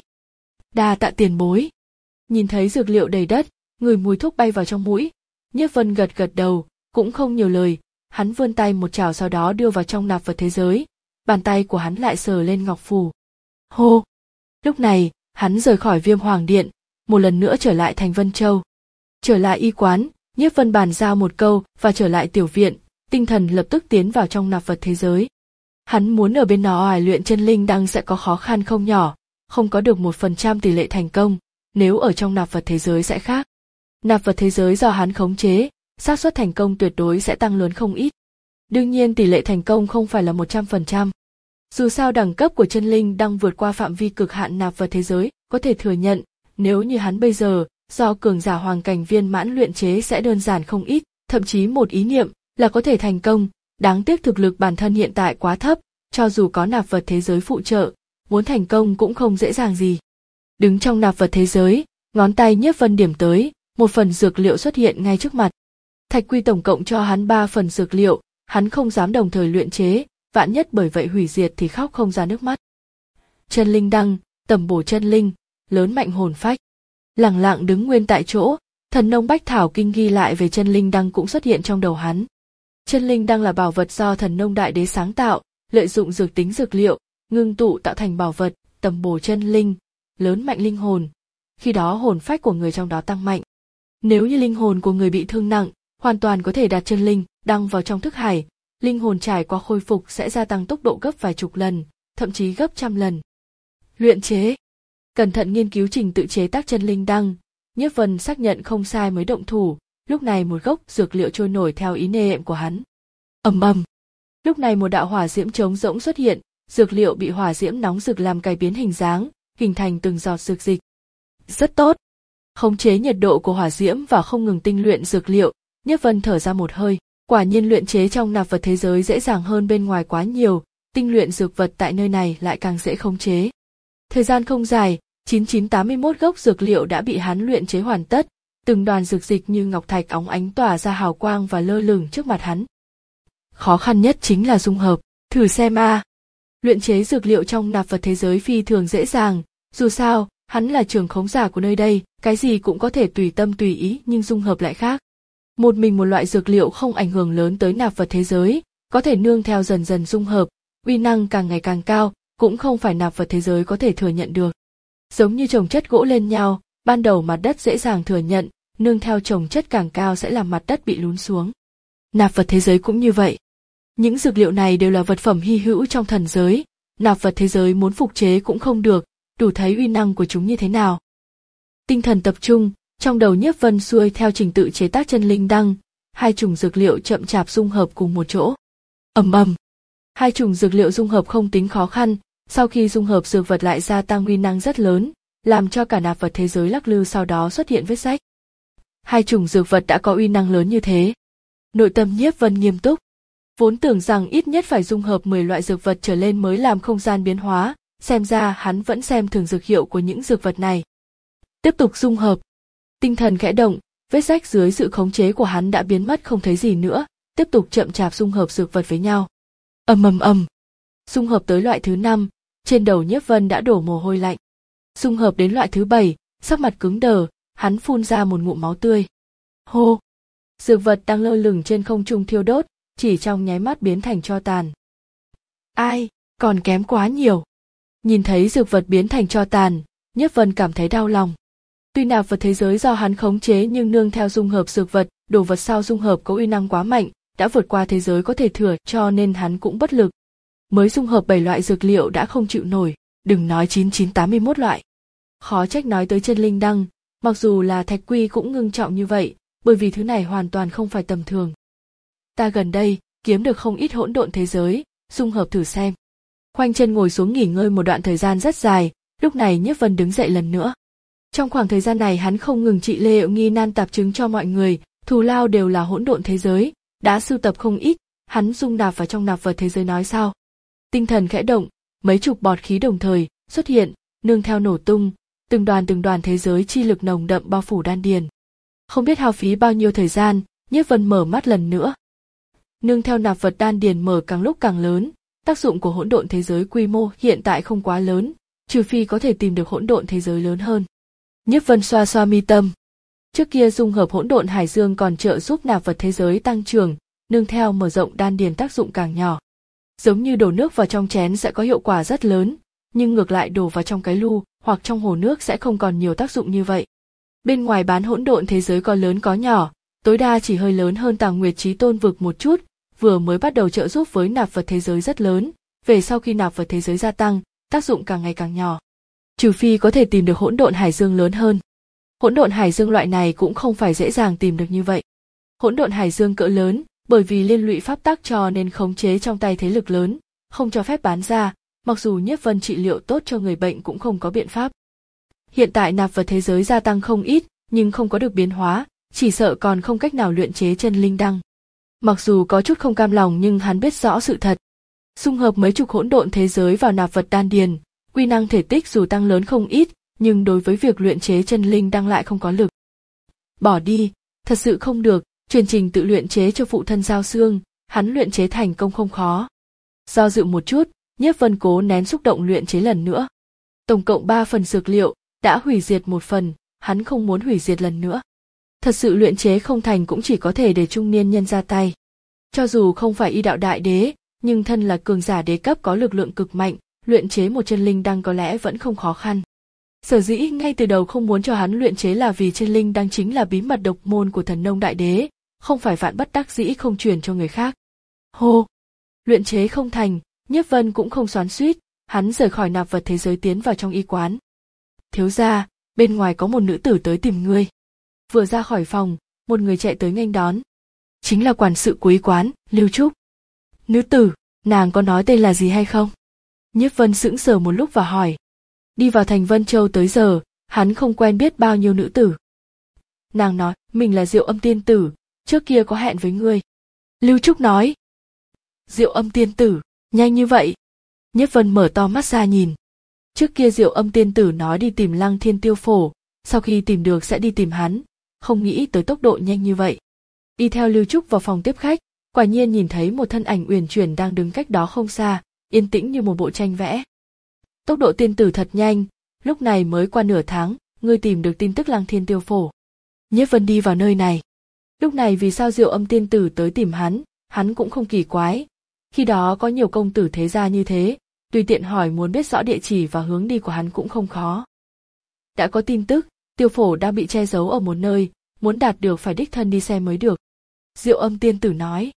Đa tạ tiền bối. Nhìn thấy dược liệu đầy đất, người mùi thuốc bay vào trong mũi. Nhiếp Vân gật gật đầu, cũng không nhiều lời, hắn vươn tay một chảo sau đó đưa vào trong nạp vật thế giới. Bàn tay của hắn lại sờ lên ngọc phù. Hô! Lúc này, hắn rời khỏi Viêm Hoàng Điện, một lần nữa trở lại thành Vân Châu. Trở lại y quán, Nhiếp Vân bàn giao một câu và trở lại tiểu viện, tinh thần lập tức tiến vào trong nạp vật thế giới. Hắn muốn ở bên nó ải luyện chân linh đăng sẽ có khó khăn không nhỏ, không có được một phần trăm tỷ lệ thành công, nếu ở trong nạp vật thế giới sẽ khác. Nạp vật thế giới do hắn khống chế, xác suất thành công tuyệt đối sẽ tăng lớn không ít. Đương nhiên tỷ lệ thành công không phải là một trăm phần trăm. Dù sao đẳng cấp của chân linh đang vượt qua phạm vi cực hạn nạp vật thế giới, có thể thừa nhận, nếu như hắn bây giờ, do cường giả hoàng cảnh viên mãn luyện chế sẽ đơn giản không ít, thậm chí một ý niệm là có thể thành công, đáng tiếc thực lực bản thân hiện tại quá thấp, cho dù có nạp vật thế giới phụ trợ, muốn thành công cũng không dễ dàng gì. Đứng trong nạp vật thế giới, ngón tay Nhiếp Vân điểm tới, một phần dược liệu xuất hiện ngay trước mặt. Thạch Quy tổng cộng cho hắn ba phần dược liệu, hắn không dám đồng thời luyện chế, vạn nhất bởi vậy hủy diệt thì khóc không ra nước mắt. Chân linh đăng, tầm bổ chân linh, lớn mạnh hồn phách. Lẳng lặng đứng nguyên tại chỗ, thần nông bách thảo kinh ghi lại về chân linh đăng cũng xuất hiện trong đầu hắn. Chân linh đăng là bảo vật do thần nông đại đế sáng tạo, lợi dụng dược tính dược liệu, ngưng tụ tạo thành bảo vật, tầm bổ chân linh, lớn mạnh linh hồn. Khi đó hồn phách của người trong đó tăng mạnh. Nếu như linh hồn của người bị thương nặng, hoàn toàn có thể đặt chân linh đăng vào trong thức hải, linh hồn trải qua khôi phục sẽ gia tăng tốc độ gấp vài chục lần, thậm chí gấp trăm lần. Luyện chế. Cẩn thận nghiên cứu trình tự chế tác chân linh đăng, Nhiếp Vân xác nhận không sai mới động thủ, lúc này một gốc dược liệu trôi nổi theo ý niệm của hắn. Ầm ầm. Lúc này một đạo hỏa diễm trống rỗng xuất hiện, dược liệu bị hỏa diễm nóng rực làm cải biến hình dáng, hình thành từng giọt dược dịch. Rất tốt. Khống chế nhiệt độ của hỏa diễm và không ngừng tinh luyện dược liệu, Nhiếp Vân thở ra một hơi, quả nhiên luyện chế trong nạp vật thế giới dễ dàng hơn bên ngoài quá nhiều, tinh luyện dược vật tại nơi này lại càng dễ khống chế. Thời gian không dài, chín chín tám mươi mốt gốc dược liệu đã bị hắn luyện chế hoàn tất, từng đoàn dược dịch như ngọc thạch óng ánh tỏa ra hào quang và lơ lửng trước mặt hắn. Khó khăn nhất chính là dung hợp, thử xem a. À. Luyện chế dược liệu trong nạp vật thế giới phi thường dễ dàng, dù sao, hắn là trưởng khống giả của nơi đây, cái gì cũng có thể tùy tâm tùy ý nhưng dung hợp lại khác. Một mình một loại dược liệu không ảnh hưởng lớn tới nạp vật thế giới, có thể nương theo dần dần dung hợp, uy năng càng ngày càng cao, cũng không phải nạp vật thế giới có thể thừa nhận được. Giống như chồng chất gỗ lên nhau, ban đầu mặt đất dễ dàng thừa nhận, nương theo chồng chất càng cao sẽ làm mặt đất bị lún xuống. Nạp vật thế giới cũng như vậy. Những dược liệu này đều là vật phẩm hy hữu trong thần giới, nạp vật thế giới muốn phục chế cũng không được, đủ thấy uy năng của chúng như thế nào. Tinh thần tập trung, trong đầu Nhiếp Vân xuôi theo trình tự chế tác chân linh đăng, hai chủng dược liệu chậm chạp dung hợp cùng một chỗ. Ầm ầm. Hai chủng dược liệu dung hợp không tính khó khăn, sau khi dung hợp dược vật lại gia tăng uy năng rất lớn, làm cho cả nạp vật thế giới lắc lư sau đó xuất hiện vết rách. Hai chủng dược vật đã có uy năng lớn như thế. Nội tâm Nhiếp Vân nghiêm túc. Vốn tưởng rằng ít nhất phải dung hợp mười loại dược vật trở lên mới làm không gian biến hóa, xem ra hắn vẫn xem thường dược hiệu của những dược vật này. Tiếp tục dung hợp. Tinh thần khẽ động, vết rách dưới sự khống chế của hắn đã biến mất không thấy gì nữa, tiếp tục chậm chạp dung hợp dược vật với nhau. Ầm ầm ầm. Dung hợp tới loại thứ năm, trên đầu Nhiếp Vân đã đổ mồ hôi lạnh. Dung hợp đến loại thứ bảy, sắc mặt cứng đờ, hắn phun ra một ngụm máu tươi. Hô! Dược vật đang lơ lửng trên không trung thiêu đốt, chỉ trong nháy mắt biến thành tro tàn. Ai, còn kém quá nhiều. Nhìn thấy dược vật biến thành tro tàn, Nhiếp Vân cảm thấy đau lòng. Tuy nạp vật thế giới do hắn khống chế nhưng nương theo dung hợp dược vật, đồ vật sau dung hợp có uy năng quá mạnh, đã vượt qua thế giới có thể thừa cho nên hắn cũng bất lực. Mới dung hợp bảy loại dược liệu đã không chịu nổi, đừng nói chín chín tám mươi mốt loại. Khó trách nói tới chân linh đăng, mặc dù là Thạch Quy cũng ngưng trọng như vậy, bởi vì thứ này hoàn toàn không phải tầm thường. Ta gần đây, kiếm được không ít hỗn độn thế giới, dung hợp thử xem. Khoanh chân ngồi xuống nghỉ ngơi một đoạn thời gian rất dài, lúc này Nhiếp Vân đứng dậy lần nữa. Trong khoảng thời gian này hắn không ngừng trị liệu nghi nan tạp chứng cho mọi người, thù lao đều là hỗn độn thế giới, đã sưu tập không ít, hắn dung nạp vào trong nạp vật thế giới nói sao. Tinh thần khẽ động, mấy chục bọt khí đồng thời xuất hiện, nương theo nổ tung, từng đoàn từng đoàn thế giới chi lực nồng đậm bao phủ đan điền. Không biết hao phí bao nhiêu thời gian, Nhiếp Vân mở mắt lần nữa. Nương theo nạp vật đan điền mở càng lúc càng lớn, tác dụng của hỗn độn thế giới quy mô hiện tại không quá lớn, trừ phi có thể tìm được hỗn độn thế giới lớn hơn. Nhiếp Vân xoa xoa mi tâm. Trước kia dung hợp hỗn độn hải dương còn trợ giúp nạp vật thế giới tăng trưởng, nương theo mở rộng đan điền tác dụng càng nhỏ. Giống như đổ nước vào trong chén sẽ có hiệu quả rất lớn, nhưng ngược lại đổ vào trong cái lu hoặc trong hồ nước sẽ không còn nhiều tác dụng như vậy. Bên ngoài bán hỗn độn thế giới có lớn có nhỏ, tối đa chỉ hơi lớn hơn Tàng Nguyệt Chí Tôn vực một chút, vừa mới bắt đầu trợ giúp với nạp vật thế giới rất lớn, về sau khi nạp vật thế giới gia tăng, tác dụng càng ngày càng nhỏ. Trừ phi có thể tìm được hỗn độn hải dương lớn hơn. Hỗn độn hải dương loại này cũng không phải dễ dàng tìm được như vậy. Hỗn độn hải dương cỡ lớn, Bởi vì liên lụy pháp tắc cho nên khống chế trong tay thế lực lớn, không cho phép bán ra, mặc dù Nhiếp Vân trị liệu tốt cho người bệnh cũng không có biện pháp. Hiện tại nạp vật thế giới gia tăng không ít, nhưng không có được biến hóa, chỉ sợ còn không cách nào luyện chế chân linh đăng. Mặc dù có chút không cam lòng nhưng hắn biết rõ sự thật. Xung hợp mấy chục hỗn độn thế giới vào nạp vật đan điền, quy năng thể tích dù tăng lớn không ít, nhưng đối với việc luyện chế chân linh đăng lại không có lực. Bỏ đi, thật sự không được, truyền trình tự luyện chế cho phụ thân Giao Xương, hắn luyện chế thành công không khó. Do dự một chút, Nhiếp Vân cố nén xúc động luyện chế lần nữa. Tổng cộng ba phần dược liệu, đã hủy diệt một phần, hắn không muốn hủy diệt lần nữa. Thật sự luyện chế không thành cũng chỉ có thể để trung niên nhân ra tay. Cho dù không phải y đạo đại đế, nhưng thân là cường giả đế cấp có lực lượng cực mạnh, luyện chế một chân linh đăng có lẽ vẫn không khó khăn. Sở dĩ ngay từ đầu không muốn cho hắn luyện chế là vì chân linh đăng chính là bí mật độc môn của thần nông đại đế, không phải vạn bất đắc dĩ không truyền cho người khác. Hô! Luyện chế không thành, Nhiếp Vân cũng không xoắn xuýt, hắn rời khỏi nạp vật thế giới tiến vào trong y quán. Thiếu gia, bên ngoài có một nữ tử tới tìm ngươi. Vừa ra khỏi phòng, một người chạy tới nghênh đón. Chính là quản sự của y quán, Lưu Trúc. Nữ tử, nàng có nói tên là gì hay không? Nhiếp Vân sững sờ một lúc và hỏi. Đi vào thành Vân Châu tới giờ, hắn không quen biết bao nhiêu nữ tử. Nàng nói, mình là Diệu Âm Tiên Tử, trước kia có hẹn với ngươi. Lưu Trúc nói. Diệu Âm Tiên Tử, nhanh như vậy. Nhiếp Vân mở to mắt ra nhìn. Trước kia Diệu Âm Tiên Tử nói đi tìm Lăng Thiên Tiêu Phổ, sau khi tìm được sẽ đi tìm hắn, không nghĩ tới tốc độ nhanh như vậy. Đi theo Lưu Trúc vào phòng tiếp khách, quả nhiên nhìn thấy một thân ảnh uyển chuyển đang đứng cách đó không xa, yên tĩnh như một bộ tranh vẽ. Tốc độ tiên tử thật nhanh, lúc này mới qua nửa tháng, ngươi tìm được tin tức Lăng Thiên Tiêu Phổ. Nhiếp Vân đi vào nơi này. Lúc này vì sao Diệu Âm Tiên Tử tới tìm hắn, hắn cũng không kỳ quái. Khi đó có nhiều công tử thế gia như thế, tùy tiện hỏi muốn biết rõ địa chỉ và hướng đi của hắn cũng không khó. Đã có tin tức, Tiêu Phổ đang bị che giấu ở một nơi, muốn đạt được phải đích thân đi xem mới được. Diệu Âm Tiên Tử nói.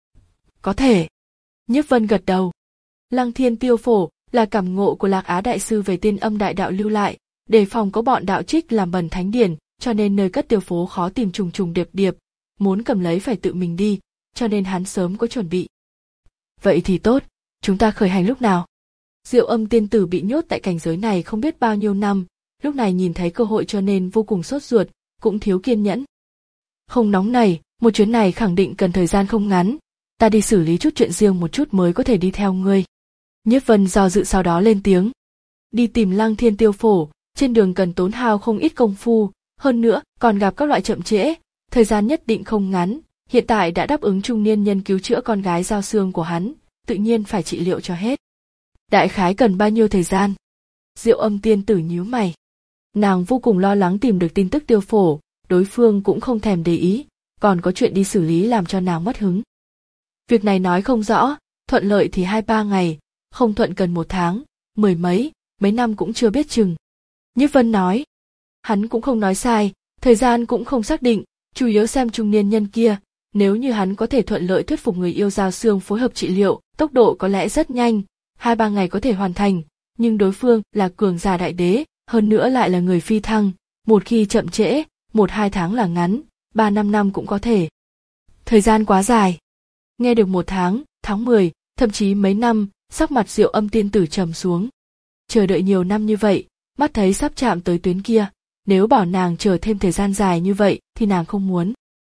Có thể. Nhiếp Vân gật đầu. Lăng Thiên Tiêu Phổ là cảm ngộ của Lạc Á Đại Sư về Tiên Âm Đại Đạo lưu lại, đề phòng có bọn đạo trích làm bẩn thánh điển, cho nên nơi cất tiêu phổ khó tìm trùng trùng điệp điệp, muốn cầm lấy phải tự mình đi, cho nên hắn sớm có chuẩn bị. Vậy thì tốt, chúng ta khởi hành lúc nào? Diệu Âm Tiên Tử bị nhốt tại cảnh giới này không biết bao nhiêu năm, lúc này nhìn thấy cơ hội cho nên vô cùng sốt ruột, cũng thiếu kiên nhẫn. Không nóng này, một chuyến này khẳng định cần thời gian không ngắn, ta đi xử lý chút chuyện riêng một chút mới có thể đi theo ngươi. Nhiếp Vân do dự sau đó lên tiếng. Đi tìm Lăng Thiên Tiêu Phổ, trên đường cần tốn hao không ít công phu, hơn nữa còn gặp các loại chậm trễ, thời gian nhất định không ngắn, hiện tại đã đáp ứng trung niên nhân cứu chữa con gái Giao Xương của hắn, tự nhiên phải trị liệu cho hết. Đại khái cần bao nhiêu thời gian? Diệu Âm Tiên Tử nhíu mày. Nàng vô cùng lo lắng tìm được tin tức Tiêu Phổ, đối phương cũng không thèm để ý, còn có chuyện đi xử lý làm cho nàng mất hứng. Việc này nói không rõ, thuận lợi thì hai ba ngày, không thuận cần một tháng, mười mấy, mấy năm cũng chưa biết chừng. Nhiếp Vân nói. Hắn cũng không nói sai, thời gian cũng không xác định, chủ yếu xem trung niên nhân kia, nếu như hắn có thể thuận lợi thuyết phục người yêu Giao Xương phối hợp trị liệu, tốc độ có lẽ rất nhanh, hai ba ngày có thể hoàn thành, nhưng đối phương là cường giả đại đế, hơn nữa lại là người phi thăng, một khi chậm trễ, một hai tháng là ngắn, ba năm năm cũng có thể. Thời gian quá dài. Nghe được một tháng, tháng mười, thậm chí mấy năm, sắc mặt Diệu Âm Tiên Tử trầm xuống. Chờ đợi nhiều năm như vậy, mắt thấy sắp chạm tới tuyến kia, nếu bảo nàng chờ thêm thời gian dài như vậy thì nàng không muốn.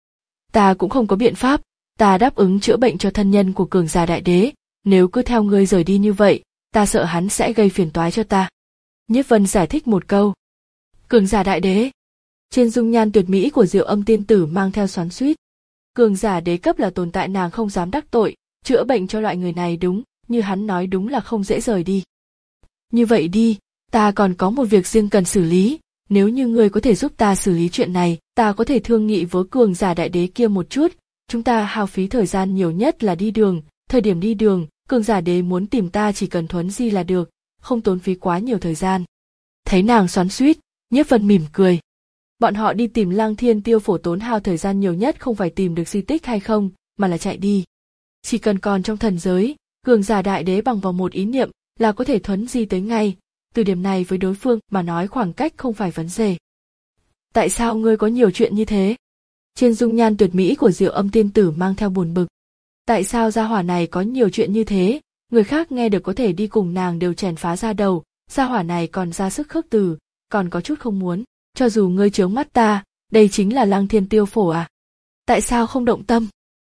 Ta cũng không có biện pháp, ta đáp ứng chữa bệnh cho thân nhân của cường giả đại đế, nếu cứ theo ngươi rời đi như vậy, ta sợ hắn sẽ gây phiền toái cho ta. Nhiếp Vân giải thích một câu. Cường giả đại đế. Trên dung nhan tuyệt mỹ của Diệu Âm Tiên Tử mang theo xoắn xuýt. Cường giả đế cấp là tồn tại nàng không dám đắc tội, chữa bệnh cho loại người này đúng, như hắn nói đúng là không dễ rời đi. Như vậy đi, ta còn có một việc riêng cần xử lý, nếu như ngươi có thể giúp ta xử lý chuyện này, ta có thể thương nghị với cường giả đại đế kia một chút, chúng ta hao phí thời gian nhiều nhất là đi đường, thời điểm đi đường, cường giả đế muốn tìm ta chỉ cần thuấn di là được, không tốn phí quá nhiều thời gian. Thấy nàng xoắn xuýt, Nhiếp Vân mỉm cười. Bọn họ đi tìm Lăng Thiên Tiêu Phổ tốn hao thời gian nhiều nhất không phải tìm được di tích hay không, mà là chạy đi. Chỉ cần còn trong thần giới, cường giả đại đế bằng vào một ý niệm là có thể thuấn di tới ngay, từ điểm này với đối phương mà nói khoảng cách không phải vấn đề. Tại sao ngươi có nhiều chuyện như thế? Trên dung nhan tuyệt mỹ của Diệu Âm tiên tử mang theo buồn bực. Tại sao gia hỏa này có nhiều chuyện như thế, người khác nghe được có thể đi cùng nàng đều chèn phá ra đầu, gia hỏa này còn ra sức khước từ, còn có chút không muốn, cho dù ngươi chướng mắt ta, đây chính là Lăng Thiên Tiêu Phổ à? Tại sao không động tâm?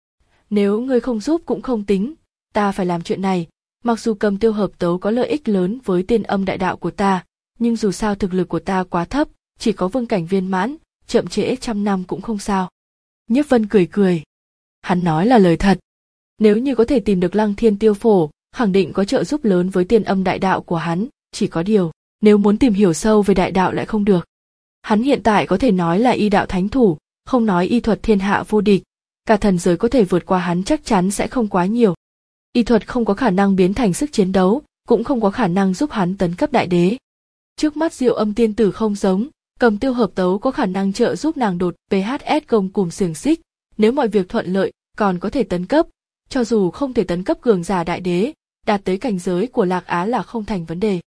Nếu ngươi không giúp cũng không tính, ta phải làm chuyện này, mặc dù Cầm Tiêu hợp tấu có lợi ích lớn với Tiên Âm đại đạo của ta, nhưng dù sao thực lực của ta quá thấp, chỉ có vương cảnh viên mãn, chậm trễ trăm năm cũng không sao. Nhiếp Vân cười cười. Hắn nói là lời thật. Nếu như có thể tìm được Lăng Thiên Tiêu Phổ, khẳng định có trợ giúp lớn với Tiên Âm đại đạo của hắn, chỉ có điều, nếu muốn tìm hiểu sâu về đại đạo lại không được. Hắn hiện tại có thể nói là y đạo thánh thủ, không nói y thuật thiên hạ vô địch, cả thần giới có thể vượt qua hắn chắc chắn sẽ không quá nhiều. Y thuật không có khả năng biến thành sức chiến đấu, cũng không có khả năng giúp hắn tấn cấp đại đế. Trước mắt Diệu Âm tiên tử không giống, Cầm Tiêu hợp tấu có khả năng trợ giúp nàng đột pê hát ét gông cùng xiềng xích, nếu mọi việc thuận lợi, còn có thể tấn cấp, cho dù không thể tấn cấp cường giả đại đế, đạt tới cảnh giới của Lạc Á là không thành vấn đề.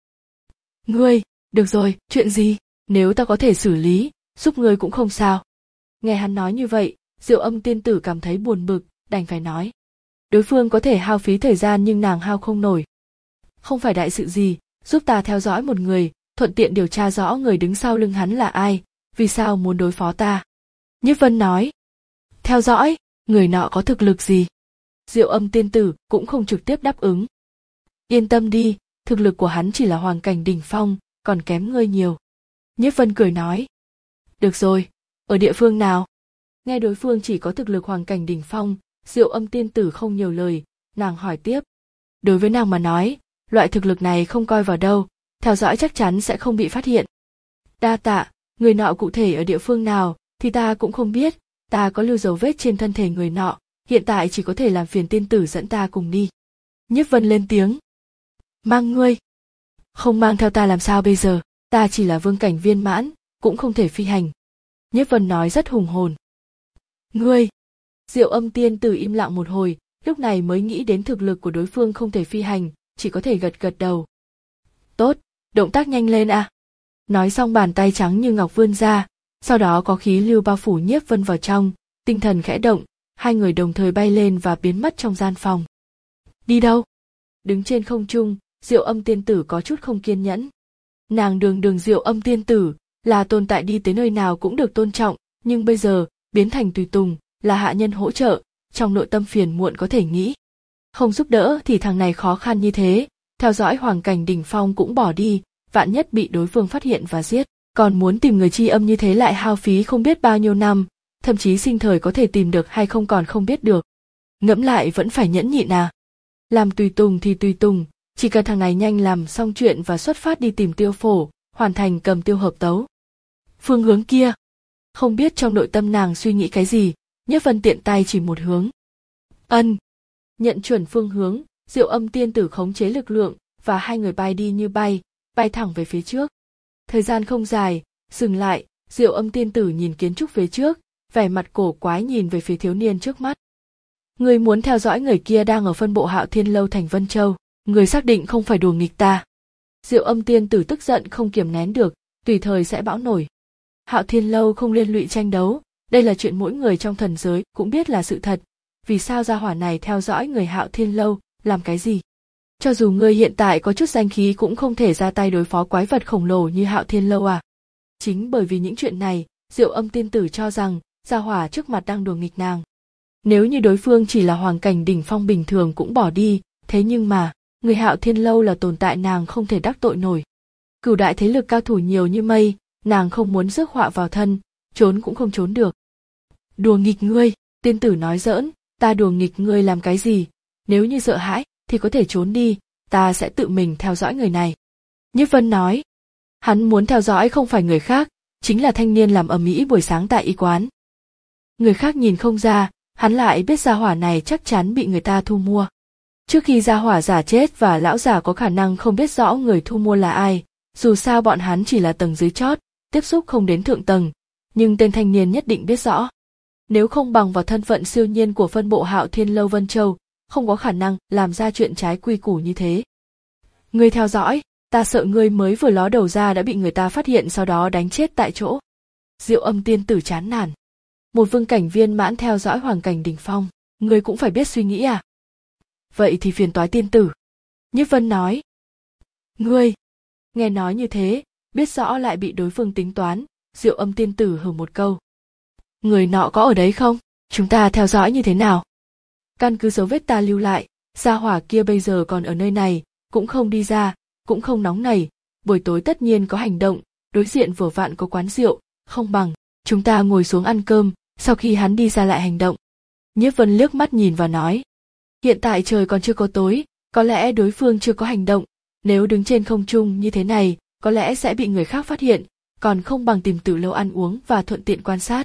Ngươi, được rồi, chuyện gì, nếu ta có thể xử lý, giúp ngươi cũng không sao. Nghe hắn nói như vậy, Diệu Âm tiên tử cảm thấy buồn bực, đành phải nói. Đối phương có thể hao phí thời gian nhưng nàng hao không nổi. Không phải đại sự gì, giúp ta theo dõi một người, thuận tiện điều tra rõ người đứng sau lưng hắn là ai, vì sao muốn đối phó ta. Nhiếp Vân nói. Theo dõi, người nọ có thực lực gì? Diệu Âm tiên tử cũng không trực tiếp đáp ứng. Yên tâm đi, thực lực của hắn chỉ là hoàng cảnh đỉnh phong, còn kém ngươi nhiều. Nhiếp Vân cười nói. Được rồi, ở địa phương nào? Nghe đối phương chỉ có thực lực hoàng cảnh đỉnh phong, Diệu Âm tiên tử không nhiều lời, nàng hỏi tiếp. Đối với nàng mà nói, loại thực lực này không coi vào đâu, theo dõi chắc chắn sẽ không bị phát hiện. Đa tạ, người nọ cụ thể ở địa phương nào thì ta cũng không biết, ta có lưu dấu vết trên thân thể người nọ, hiện tại chỉ có thể làm phiền tiên tử dẫn ta cùng đi. Nhiếp Vân lên tiếng. Mang ngươi? Không mang theo ta làm sao bây giờ, ta chỉ là vương cảnh viên mãn, cũng không thể phi hành. Nhiếp Vân nói rất hùng hồn. Ngươi? Diệu Âm tiên tử im lặng một hồi, lúc này mới nghĩ đến thực lực của đối phương không thể phi hành, chỉ có thể gật gật đầu. Tốt, động tác nhanh lên à. Nói xong bàn tay trắng như ngọc vươn ra, sau đó có khí lưu bao phủ Nhiếp Vân vào trong, tinh thần khẽ động, hai người đồng thời bay lên và biến mất trong gian phòng. Đi đâu? Đứng trên không trung, Diệu Âm tiên tử có chút không kiên nhẫn. Nàng đường đường Diệu Âm tiên tử, là tồn tại đi tới nơi nào cũng được tôn trọng, nhưng bây giờ, biến thành tùy tùng, là hạ nhân hỗ trợ, trong nội tâm phiền muộn có thể nghĩ. Không giúp đỡ thì thằng này khó khăn như thế, theo dõi hoàng cảnh đỉnh phong cũng bỏ đi, vạn nhất bị đối phương phát hiện và giết, còn muốn tìm người tri âm như thế lại hao phí không biết bao nhiêu năm, thậm chí sinh thời có thể tìm được hay không còn không biết được. Ngẫm lại vẫn phải nhẫn nhịn à. Làm tùy tùng thì tùy tùng, chỉ cần thằng này nhanh làm xong chuyện và xuất phát đi tìm Tiêu Phổ, hoàn thành Cầm Tiêu hợp tấu. Phương hướng kia, không biết trong nội tâm nàng suy nghĩ cái gì, Nhiếp Vân tiện tay chỉ một hướng. Ân, nhận chuẩn phương hướng, Diệu Âm tiên tử khống chế lực lượng và hai người bay đi như bay, bay thẳng về phía trước. Thời gian không dài, dừng lại, Diệu Âm tiên tử nhìn kiến trúc phía trước, vẻ mặt cổ quái nhìn về phía thiếu niên trước mắt. Người muốn theo dõi người kia đang ở phân bộ Hạo Thiên lâu thành Vân Châu, người xác định không phải đùa nghịch ta. Diệu Âm tiên tử tức giận không kiềm nén được, tùy thời sẽ bão nổi. Hạo Thiên lâu không liên lụy tranh đấu, đây là chuyện mỗi người trong thần giới cũng biết là sự thật. Vì sao gia hỏa này theo dõi người Hạo Thiên lâu, làm cái gì? Cho dù ngươi hiện tại có chút danh khí cũng không thể ra tay đối phó quái vật khổng lồ như Hạo Thiên lâu à? Chính bởi vì những chuyện này, Diệu Âm tiên tử cho rằng gia hỏa trước mặt đang đùa nghịch nàng. Nếu như đối phương chỉ là hoàng cảnh đỉnh phong bình thường cũng bỏ đi, thế nhưng mà, người Hạo Thiên lâu là tồn tại nàng không thể đắc tội nổi. Cửu đại thế lực cao thủ nhiều như mây, nàng không muốn rước họa vào thân, trốn cũng không trốn được. Đùa nghịch ngươi, tiên tử nói giỡn, ta đùa nghịch ngươi làm cái gì, nếu như sợ hãi thì có thể trốn đi, ta sẽ tự mình theo dõi người này. Nhiếp Vân nói, hắn muốn theo dõi không phải người khác, chính là thanh niên làm ầm ĩ buổi sáng tại y quán. Người khác nhìn không ra, hắn lại biết gia hỏa này chắc chắn bị người ta thu mua. Trước khi gia hỏa giả chết và lão giả có khả năng không biết rõ người thu mua là ai, dù sao bọn hắn chỉ là tầng dưới chót, tiếp xúc không đến thượng tầng, nhưng tên thanh niên nhất định biết rõ. Nếu không bằng vào thân phận siêu nhiên của phân bộ Hạo Thiên lâu Vân Châu, không có khả năng làm ra chuyện trái quy củ như thế. Ngươi theo dõi, ta sợ ngươi mới vừa ló đầu ra đã bị người ta phát hiện sau đó đánh chết tại chỗ. Diệu Âm tiên tử chán nản. Một vương cảnh viên mãn theo dõi hoàng cảnh đỉnh phong, ngươi cũng phải biết suy nghĩ à? Vậy thì phiền toái tiên tử. Nhiếp Vân nói. Ngươi, nghe nói như thế, biết rõ lại bị đối phương tính toán, Diệu Âm tiên tử hừ một câu. Người nọ có ở đấy không? Chúng ta theo dõi như thế nào? Căn cứ dấu vết ta lưu lại, gia hỏa kia bây giờ còn ở nơi này, cũng không đi ra, cũng không nóng nảy, buổi tối tất nhiên có hành động, đối diện vừa vặn có quán rượu, không bằng chúng ta ngồi xuống ăn cơm, sau khi hắn đi ra lại hành động. Nhiếp Vân liếc mắt nhìn và nói, hiện tại trời còn chưa có tối, có lẽ đối phương chưa có hành động, nếu đứng trên không trung như thế này, có lẽ sẽ bị người khác phát hiện, còn không bằng tìm tử lâu ăn uống và thuận tiện quan sát.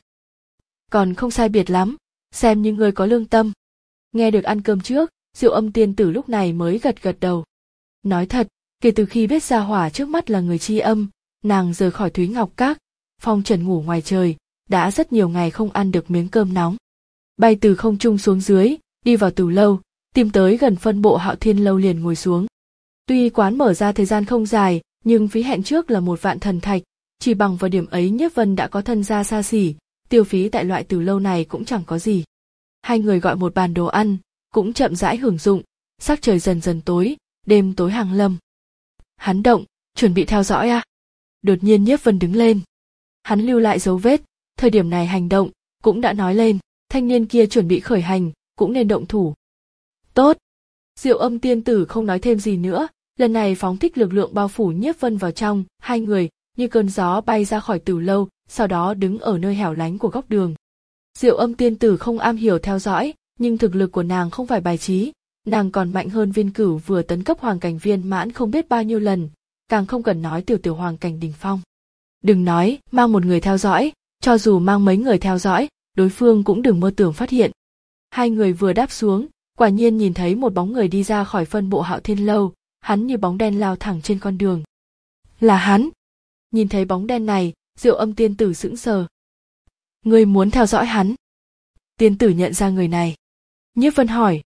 Còn không sai biệt lắm, xem như người có lương tâm. Nghe được ăn cơm trước, Diệu Âm tiên tử lúc này mới gật gật đầu. Nói thật, kể từ khi biết gia hỏa trước mắt là người Tri Âm, nàng rời khỏi Thúy Ngọc Các, phong trần ngủ ngoài trời, đã rất nhiều ngày không ăn được miếng cơm nóng. Bay từ không trung xuống dưới, đi vào tử lâu, tìm tới gần phân bộ Hạo Thiên lâu liền ngồi xuống. Tuy quán mở ra thời gian không dài, nhưng phí hẹn trước là một vạn thần thạch, chỉ bằng vào điểm ấy Nhiếp Vân đã có thân gia xa xỉ, tiêu phí tại loại tử lâu này cũng chẳng có gì. Hai người gọi một bàn đồ ăn, cũng chậm rãi hưởng dụng, sắc trời dần dần tối, đêm tối hàng lâm. Hắn động, chuẩn bị theo dõi à? Đột nhiên Nhiếp Vân đứng lên. Hắn lưu lại dấu vết, thời điểm này hành động, cũng đã nói lên, thanh niên kia chuẩn bị khởi hành, cũng nên động thủ. Tốt. Diệu Âm tiên tử không nói thêm gì nữa, lần này phóng thích lực lượng bao phủ Nhiếp Vân vào trong, hai người như cơn gió bay ra khỏi tử lâu, sau đó đứng ở nơi hẻo lánh của góc đường. Diệu Âm tiên tử không am hiểu theo dõi, nhưng thực lực của nàng không phải bài trí, nàng còn mạnh hơn Viên Cửu vừa tấn cấp hoàng cảnh viên mãn không biết bao nhiêu lần, càng không cần nói tiểu tiểu hoàng cảnh đỉnh phong. Đừng nói mang một người theo dõi, cho dù mang mấy người theo dõi, đối phương cũng đừng mơ tưởng phát hiện. Hai người vừa đáp xuống, quả nhiên nhìn thấy một bóng người đi ra khỏi phân bộ Hạo Thiên lâu, hắn như bóng đen lao thẳng trên con đường. Là hắn. Nhìn thấy bóng đen này, Diệu Âm tiên tử sững sờ. Ngươi muốn theo dõi hắn? Tiên tử nhận ra người này. Nhiếp Vân hỏi.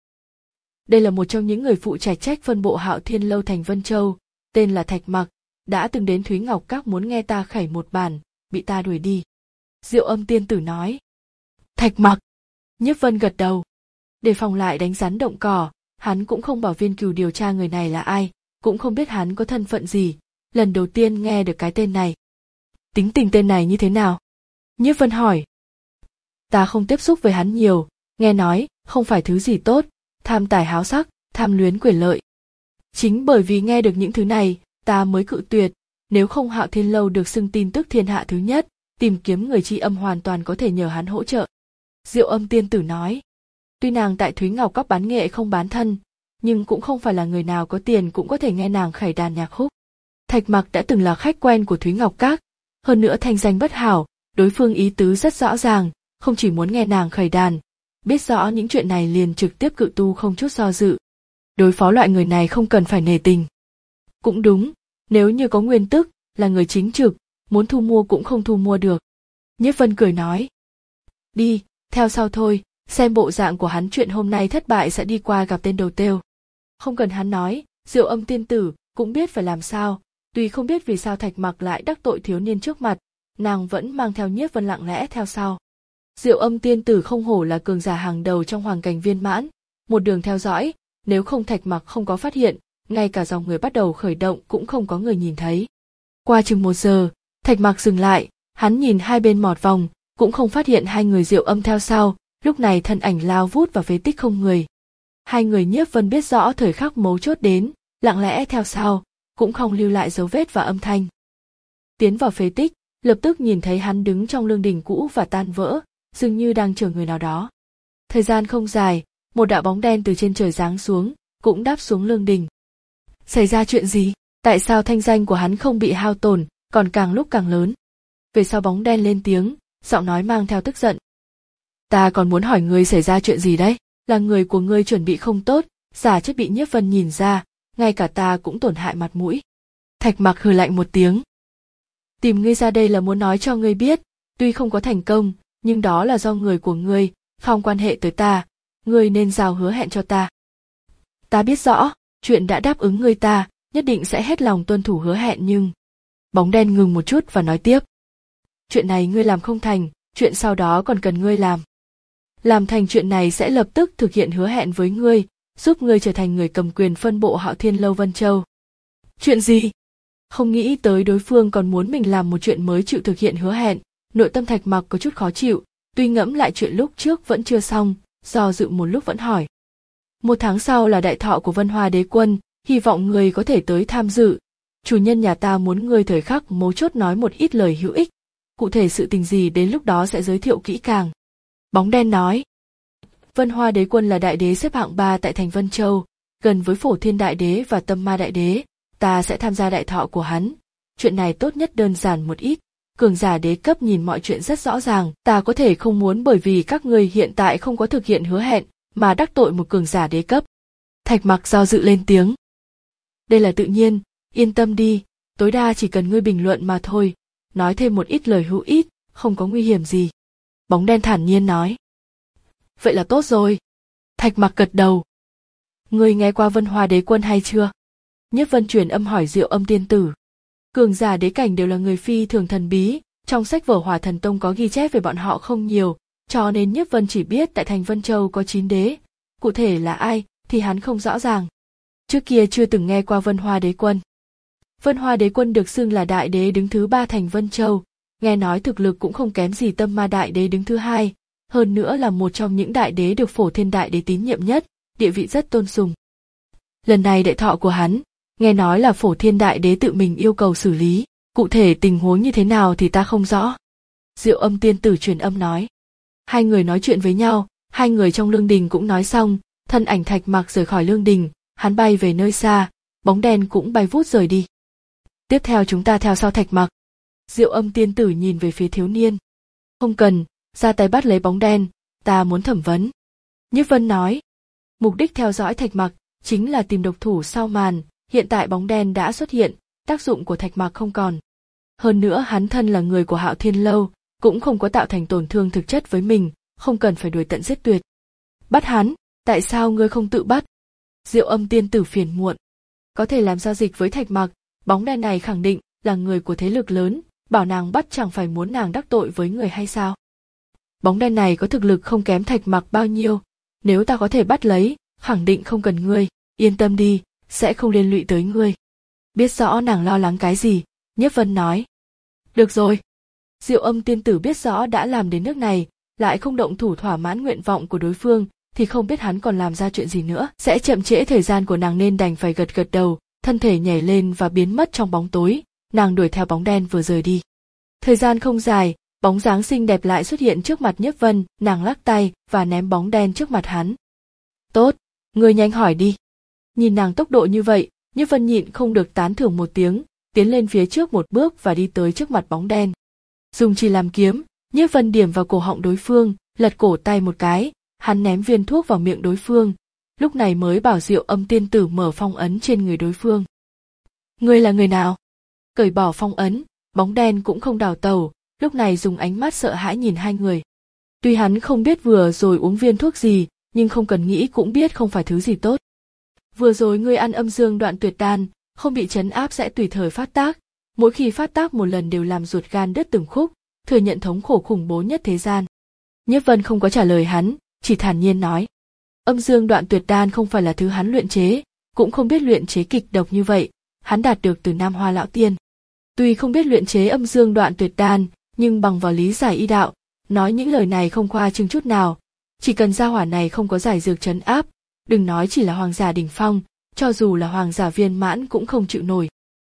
Đây là một trong những người phụ trách trách phân bộ Hạo Thiên lâu thành Vân Châu, tên là Thạch Mặc, đã từng đến Thúy Ngọc Các muốn nghe ta khẩy một bản, bị ta đuổi đi. Diệu Âm tiên tử nói. Thạch Mặc. Nhiếp Vân gật đầu. Để phòng lại đánh rắn động cỏ, hắn cũng không bảo Viên Cửu điều tra người này là ai, cũng không biết hắn có thân phận gì, lần đầu tiên nghe được cái tên này. Tính tình tên này như thế nào? Nhiếp Vân hỏi. Ta không tiếp xúc với hắn nhiều, nghe nói, không phải thứ gì tốt, tham tài háo sắc, tham luyến quyền lợi. Chính bởi vì nghe được những thứ này, ta mới cự tuyệt, nếu không Hạo Thiên lâu được xưng tin tức thiên hạ thứ nhất, tìm kiếm người Tri Âm hoàn toàn có thể nhờ hắn hỗ trợ. Diệu Âm tiên tử nói. Tuy nàng tại Thúy Ngọc Các bán nghệ không bán thân, nhưng cũng không phải là người nào có tiền cũng có thể nghe nàng khẩy đàn nhạc khúc. Thạch Mặc đã từng là khách quen của Thúy Ngọc Các, hơn nữa thanh danh bất hảo, đối phương ý tứ rất rõ ràng, không chỉ muốn nghe nàng khẩy đàn, biết rõ những chuyện này liền trực tiếp cự tu không chút do dự. Đối phó loại người này không cần phải nể tình. Cũng đúng, nếu như có nguyên tức, là người chính trực, muốn thu mua cũng không thu mua được. Nhiếp Vân cười nói. Đi, theo sau thôi, xem bộ dạng của hắn chuyện hôm nay thất bại sẽ đi qua gặp tên đầu têu. Không cần hắn nói, Diệu Âm tiên tử cũng biết phải làm sao, tuy không biết vì sao Thạch Mặc lại đắc tội thiếu niên trước mặt, nàng vẫn mang theo Nhiếp Vân lặng lẽ theo sau. Diệu Âm tiên tử không hổ là cường giả hàng đầu trong hoàng cảnh viên mãn, một đường theo dõi, nếu không Thạch Mặc không có phát hiện, ngay cả dòng người bắt đầu khởi động cũng không có người nhìn thấy. Qua chừng một giờ, Thạch Mặc dừng lại, hắn nhìn hai bên mọt vòng, cũng không phát hiện hai người Diệu Âm theo sau, lúc này thân ảnh lao vút vào phế tích không người. Hai người Nhiếp Vân biết rõ thời khắc mấu chốt đến, lặng lẽ theo sau, cũng không lưu lại dấu vết và âm thanh. Tiến vào phế tích, lập tức nhìn thấy hắn đứng trong lương đình cũ và tan vỡ, dường như đang chờ người nào đó. Thời gian không dài, một đạo bóng đen từ trên trời giáng xuống, cũng đáp xuống lương đình. Xảy ra chuyện gì? Tại sao thanh danh của hắn không bị hao tổn, còn càng lúc càng lớn? Về sau bóng đen lên tiếng, giọng nói mang theo tức giận. Ta còn muốn hỏi ngươi xảy ra chuyện gì đấy? Là người của ngươi chuẩn bị không tốt, giả chất bị Nhiếp Vân nhìn ra, ngay cả ta cũng tổn hại mặt mũi. Thạch Mặc hừ lạnh một tiếng. Tìm ngươi ra đây là muốn nói cho ngươi biết, tuy không có thành công, nhưng đó là do người của ngươi, không quan hệ tới ta, ngươi nên giao hứa hẹn cho ta. Ta biết rõ, chuyện đã đáp ứng ngươi ta, nhất định sẽ hết lòng tuân thủ hứa hẹn nhưng... Bóng đen ngừng một chút và nói tiếp. Chuyện này ngươi làm không thành, chuyện sau đó còn cần ngươi làm. Làm thành chuyện này sẽ lập tức thực hiện hứa hẹn với ngươi, giúp ngươi trở thành người cầm quyền phân bộ Hạo Thiên Lâu Vân Châu. Chuyện gì? Không nghĩ tới đối phương còn muốn mình làm một chuyện mới chịu thực hiện hứa hẹn, nội tâm Thạch Mặc có chút khó chịu, tuy ngẫm lại chuyện lúc trước vẫn chưa xong, do dự một lúc vẫn hỏi. Một tháng sau là đại thọ của Vân Hoa Đế Quân, hy vọng ngươi có thể tới tham dự. Chủ nhân nhà ta muốn ngươi thời khắc mấu chốt nói một ít lời hữu ích. Cụ thể sự tình gì đến lúc đó sẽ giới thiệu kỹ càng. Bóng đen nói. Vân Hoa Đế Quân là đại đế xếp hạng ba tại thành Vân Châu, gần với Phổ Thiên Đại Đế và Tâm Ma Đại Đế, ta sẽ tham gia đại thọ của hắn. Chuyện này tốt nhất đơn giản một ít, cường giả đế cấp nhìn mọi chuyện rất rõ ràng, ta có thể không muốn bởi vì các ngươi hiện tại không có thực hiện hứa hẹn, mà đắc tội một cường giả đế cấp. Thạch Mặc do dự lên tiếng. Đây là tự nhiên, yên tâm đi, tối đa chỉ cần ngươi bình luận mà thôi, nói thêm một ít lời hữu ích, không có nguy hiểm gì. Bóng đen thản nhiên nói. Vậy là tốt rồi. Thạch Mặc gật đầu. Ngươi nghe qua Vân Hoa Đế Quân hay chưa? Nhiếp Vân truyền âm hỏi Diệu Âm tiên tử. Cường giả đế cảnh đều là người phi thường thần bí, trong sách vở Hỏa Thần Tông có ghi chép về bọn họ không nhiều, cho nên Nhiếp Vân chỉ biết tại thành Vân Châu có chín đế, cụ thể là ai thì hắn không rõ ràng. Trước kia chưa từng nghe qua Vân Hoa Đế Quân. Vân Hoa Đế Quân được xưng là đại đế đứng thứ ba thành Vân Châu, nghe nói thực lực cũng không kém gì Tâm Ma Đại Đế đứng thứ hai, hơn nữa là một trong những đại đế được Phổ Thiên Đại Đế tín nhiệm nhất, địa vị rất tôn sùng. Lần này đại thọ của hắn, nghe nói là Phổ Thiên Đại Đế tự mình yêu cầu xử lý, cụ thể tình huống như thế nào thì ta không rõ. Diệu Âm tiên tử truyền âm nói. Hai người nói chuyện với nhau, hai người trong lương đình cũng nói xong, thân ảnh Thạch Mặc rời khỏi lương đình, hắn bay về nơi xa, bóng đen cũng bay vút rời đi. Tiếp theo chúng ta theo sau Thạch Mặc. Diệu Âm tiên tử nhìn về phía thiếu niên. Không cần, ra tay bắt lấy bóng đen, ta muốn thẩm vấn. Nhiếp Vân nói. Mục đích theo dõi Thạch Mặc chính là tìm độc thủ sau màn, hiện tại bóng đen đã xuất hiện, tác dụng của Thạch Mặc không còn. Hơn nữa hắn thân là người của Hạo Thiên Lâu, cũng không có tạo thành tổn thương thực chất với mình, không cần phải đuổi tận giết tuyệt. Bắt hắn, tại sao ngươi không tự bắt? Diệu Âm tiên tử phiền muộn. Có thể làm giao dịch với Thạch Mặc, bóng đen này khẳng định là người của thế lực lớn, bảo nàng bắt chẳng phải muốn nàng đắc tội với người hay sao? Bóng đen này có thực lực không kém Thạch Mặc bao nhiêu, nếu ta có thể bắt lấy, khẳng định không cần ngươi, yên tâm đi, sẽ không liên lụy tới ngươi. Biết rõ nàng lo lắng cái gì, Nhiếp Vân nói. Được rồi. Diệu Âm tiên tử biết rõ đã làm đến nước này, lại không động thủ thỏa mãn nguyện vọng của đối phương, thì không biết hắn còn làm ra chuyện gì nữa, sẽ chậm trễ thời gian của nàng nên đành phải gật gật đầu, thân thể nhảy lên và biến mất trong bóng tối, nàng đuổi theo bóng đen vừa rời đi. Thời gian không dài, bóng dáng xinh đẹp lại xuất hiện trước mặt Nhiếp Vân, nàng lắc tay và ném bóng đen trước mặt hắn. Tốt, ngươi nhanh hỏi đi. Nhìn nàng tốc độ như vậy, Nhiếp Vân nhịn không được tán thưởng một tiếng, tiến lên phía trước một bước và đi tới trước mặt bóng đen. Dùng chỉ làm kiếm, Nhiếp Vân điểm vào cổ họng đối phương, lật cổ tay một cái, hắn ném viên thuốc vào miệng đối phương, lúc này mới bảo Diệu Âm tiên tử mở phong ấn trên người đối phương. Ngươi là người nào? Cởi bỏ phong ấn, bóng đen cũng không đào tẩu, lúc này dùng ánh mắt sợ hãi nhìn hai người. Tuy hắn không biết vừa rồi uống viên thuốc gì, nhưng không cần nghĩ cũng biết không phải thứ gì tốt. Vừa rồi ngươi ăn âm dương đoạn tuyệt đan, không bị trấn áp sẽ tùy thời phát tác, mỗi khi phát tác một lần đều làm ruột gan đứt từng khúc, thừa nhận thống khổ khủng bố nhất thế gian. Nhiếp Vân không có trả lời hắn, chỉ thản nhiên nói. Âm dương đoạn tuyệt đan không phải là thứ hắn luyện chế, cũng không biết luyện chế kịch độc như vậy, hắn đạt được từ Nam Hoa Lão Tiên. Tuy không biết luyện chế âm dương đoạn tuyệt đan, nhưng bằng vào lý giải y đạo, nói những lời này không khoa trương chút nào, chỉ cần gia hỏa này không có giải dược trấn áp, đừng nói chỉ là hoàng giả đỉnh phong, cho dù là hoàng giả viên mãn cũng không chịu nổi.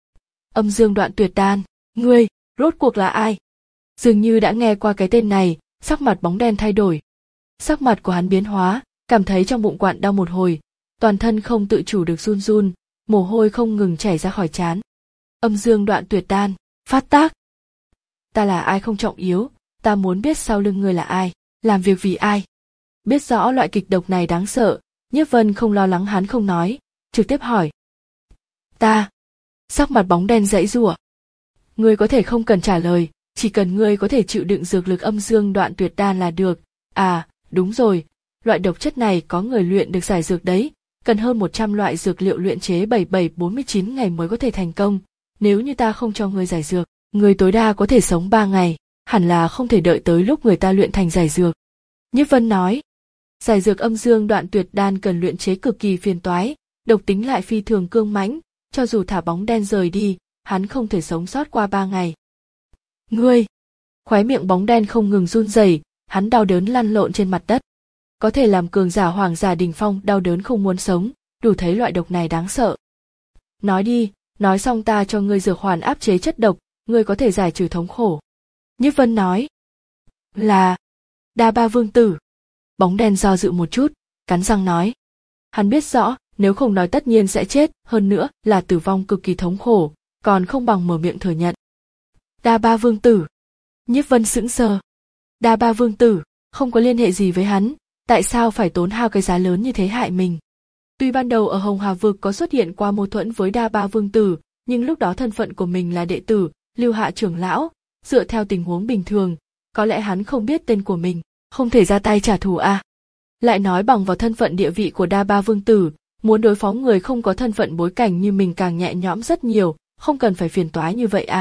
Âm dương đoạn tuyệt đan, ngươi, rốt cuộc là ai? Dường như đã nghe qua cái tên này, sắc mặt bóng đen thay đổi. Sắc mặt của hắn biến hóa, cảm thấy trong bụng quặn đau một hồi, toàn thân không tự chủ được run run, mồ hôi không ngừng chảy ra khỏi trán. Âm dương đoạn tuyệt đan, phát tác. Ta là ai không trọng yếu, ta muốn biết sau lưng ngươi là ai, làm việc vì ai. Biết rõ loại kịch độc này đáng sợ, Nhiếp Vân không lo lắng hắn không nói, trực tiếp hỏi. Ta. Sắc mặt bóng đen giãy giụa. Ngươi có thể không cần trả lời, chỉ cần ngươi có thể chịu đựng dược lực âm dương đoạn tuyệt đan là được. À, đúng rồi, loại độc chất này có người luyện được giải dược đấy, cần hơn một trăm loại dược liệu luyện chế bảy bảy bốn mươi chín ngày mới có thể thành công, nếu như ta không cho ngươi giải dược, ngươi tối đa có thể sống ba ngày, hẳn là không thể đợi tới lúc người ta luyện thành giải dược. Nhiếp Vân nói, giải dược âm dương đoạn tuyệt đan cần luyện chế cực kỳ phiền toái, độc tính lại phi thường cương mãnh, cho dù thả bóng đen rời đi, hắn không thể sống sót qua ba ngày. Ngươi! Khóe miệng bóng đen không ngừng run rẩy, hắn đau đớn lăn lộn trên mặt đất. Có thể làm cường giả hoàng giả đỉnh phong đau đớn không muốn sống, đủ thấy loại độc này đáng sợ. Nói đi, nói xong ta cho ngươi dược hoàn áp chế chất độc, ngươi có thể giải trừ thống khổ. Nhiếp Vân nói. Là... Đa Ba Vương Tử. Bóng đen do dự một chút, cắn răng nói. Hắn biết rõ, nếu không nói tất nhiên sẽ chết, hơn nữa là tử vong cực kỳ thống khổ, còn không bằng mở miệng thừa nhận. Đa Ba Vương Tử. Nhiếp Vân sững sờ. Đa Ba Vương Tử, không có liên hệ gì với hắn, tại sao phải tốn hao cái giá lớn như thế hại mình? Tuy ban đầu ở Hồng Hà Vực có xuất hiện qua mâu thuẫn với Đa Ba Vương Tử, nhưng lúc đó thân phận của mình là đệ tử, Lưu Hạ trưởng lão, dựa theo tình huống bình thường, có lẽ hắn không biết tên của mình, không thể ra tay trả thù à. Lại nói bằng vào thân phận địa vị của Đa Ba Vương Tử, muốn đối phó người không có thân phận bối cảnh như mình càng nhẹ nhõm rất nhiều, không cần phải phiền toái như vậy à.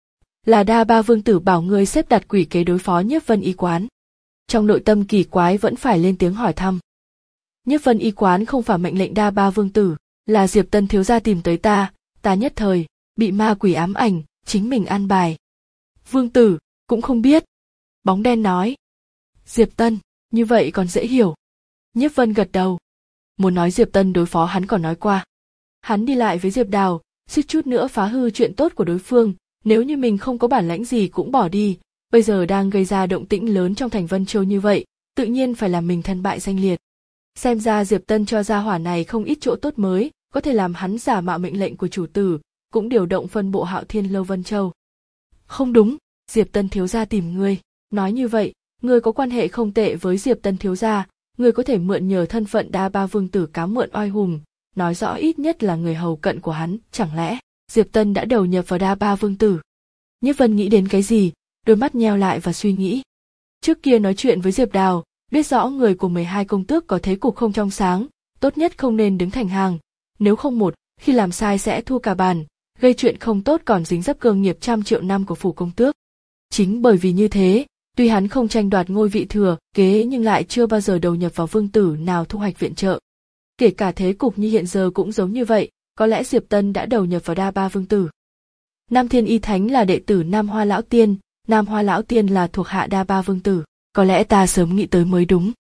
Là Đa Ba Vương Tử bảo ngươi xếp đặt quỷ kế đối phó Nhiếp Vân y quán. Trong nội tâm kỳ quái vẫn phải lên tiếng hỏi thăm. Nhiếp Vân y quán không phải mệnh lệnh Đa Ba Vương Tử, là Diệp Tân thiếu gia tìm tới ta, ta nhất thời bị ma quỷ ám ảnh, chính mình an bài. Vương Tử cũng không biết. Bóng đen nói. Diệp Tân, như vậy còn dễ hiểu. Nhiếp Vân gật đầu. Muốn nói Diệp Tân đối phó hắn còn nói qua. Hắn đi lại với Diệp Đào, suýt chút nữa phá hư chuyện tốt của đối phương, nếu như mình không có bản lãnh gì cũng bỏ đi, bây giờ đang gây ra động tĩnh lớn trong thành Vân Châu như vậy, tự nhiên phải làm mình thân bại danh liệt. Xem ra Diệp Tân cho gia hỏa này không ít chỗ tốt mới, có thể làm hắn giả mạo mệnh lệnh của chủ tử, cũng điều động phân bộ Hạo Thiên Lâu Vân Châu. Không đúng, Diệp Tân thiếu gia tìm ngươi, nói như vậy, ngươi có quan hệ không tệ với Diệp Tân thiếu gia, ngươi có thể mượn nhờ thân phận Đa Ba Vương Tử cám mượn oai hùng, nói rõ ít nhất là người hầu cận của hắn, chẳng lẽ Diệp Tân đã đầu nhập vào Đa Ba Vương Tử? Nhiếp Vân nghĩ đến cái gì, đôi mắt nheo lại và suy nghĩ. Trước kia nói chuyện với Diệp Đào, biết rõ người của mười hai công tước có thế cục không trong sáng, tốt nhất không nên đứng thành hàng, nếu không một, khi làm sai sẽ thua cả bàn, gây chuyện không tốt còn dính dấp cơ nghiệp trăm triệu năm của phủ công tước. Chính bởi vì như thế, tuy hắn không tranh đoạt ngôi vị thừa kế nhưng lại chưa bao giờ đầu nhập vào vương tử nào thu hoạch viện trợ. Kể cả thế cục như hiện giờ cũng giống như vậy, có lẽ Diệp Tân đã đầu nhập vào Đa Ba Vương Tử. Nam Thiên Y Thánh là đệ tử Nam Hoa Lão Tiên, Nam Hoa Lão Tiên là thuộc hạ Đa Ba Vương Tử, có lẽ ta sớm nghĩ tới mới đúng.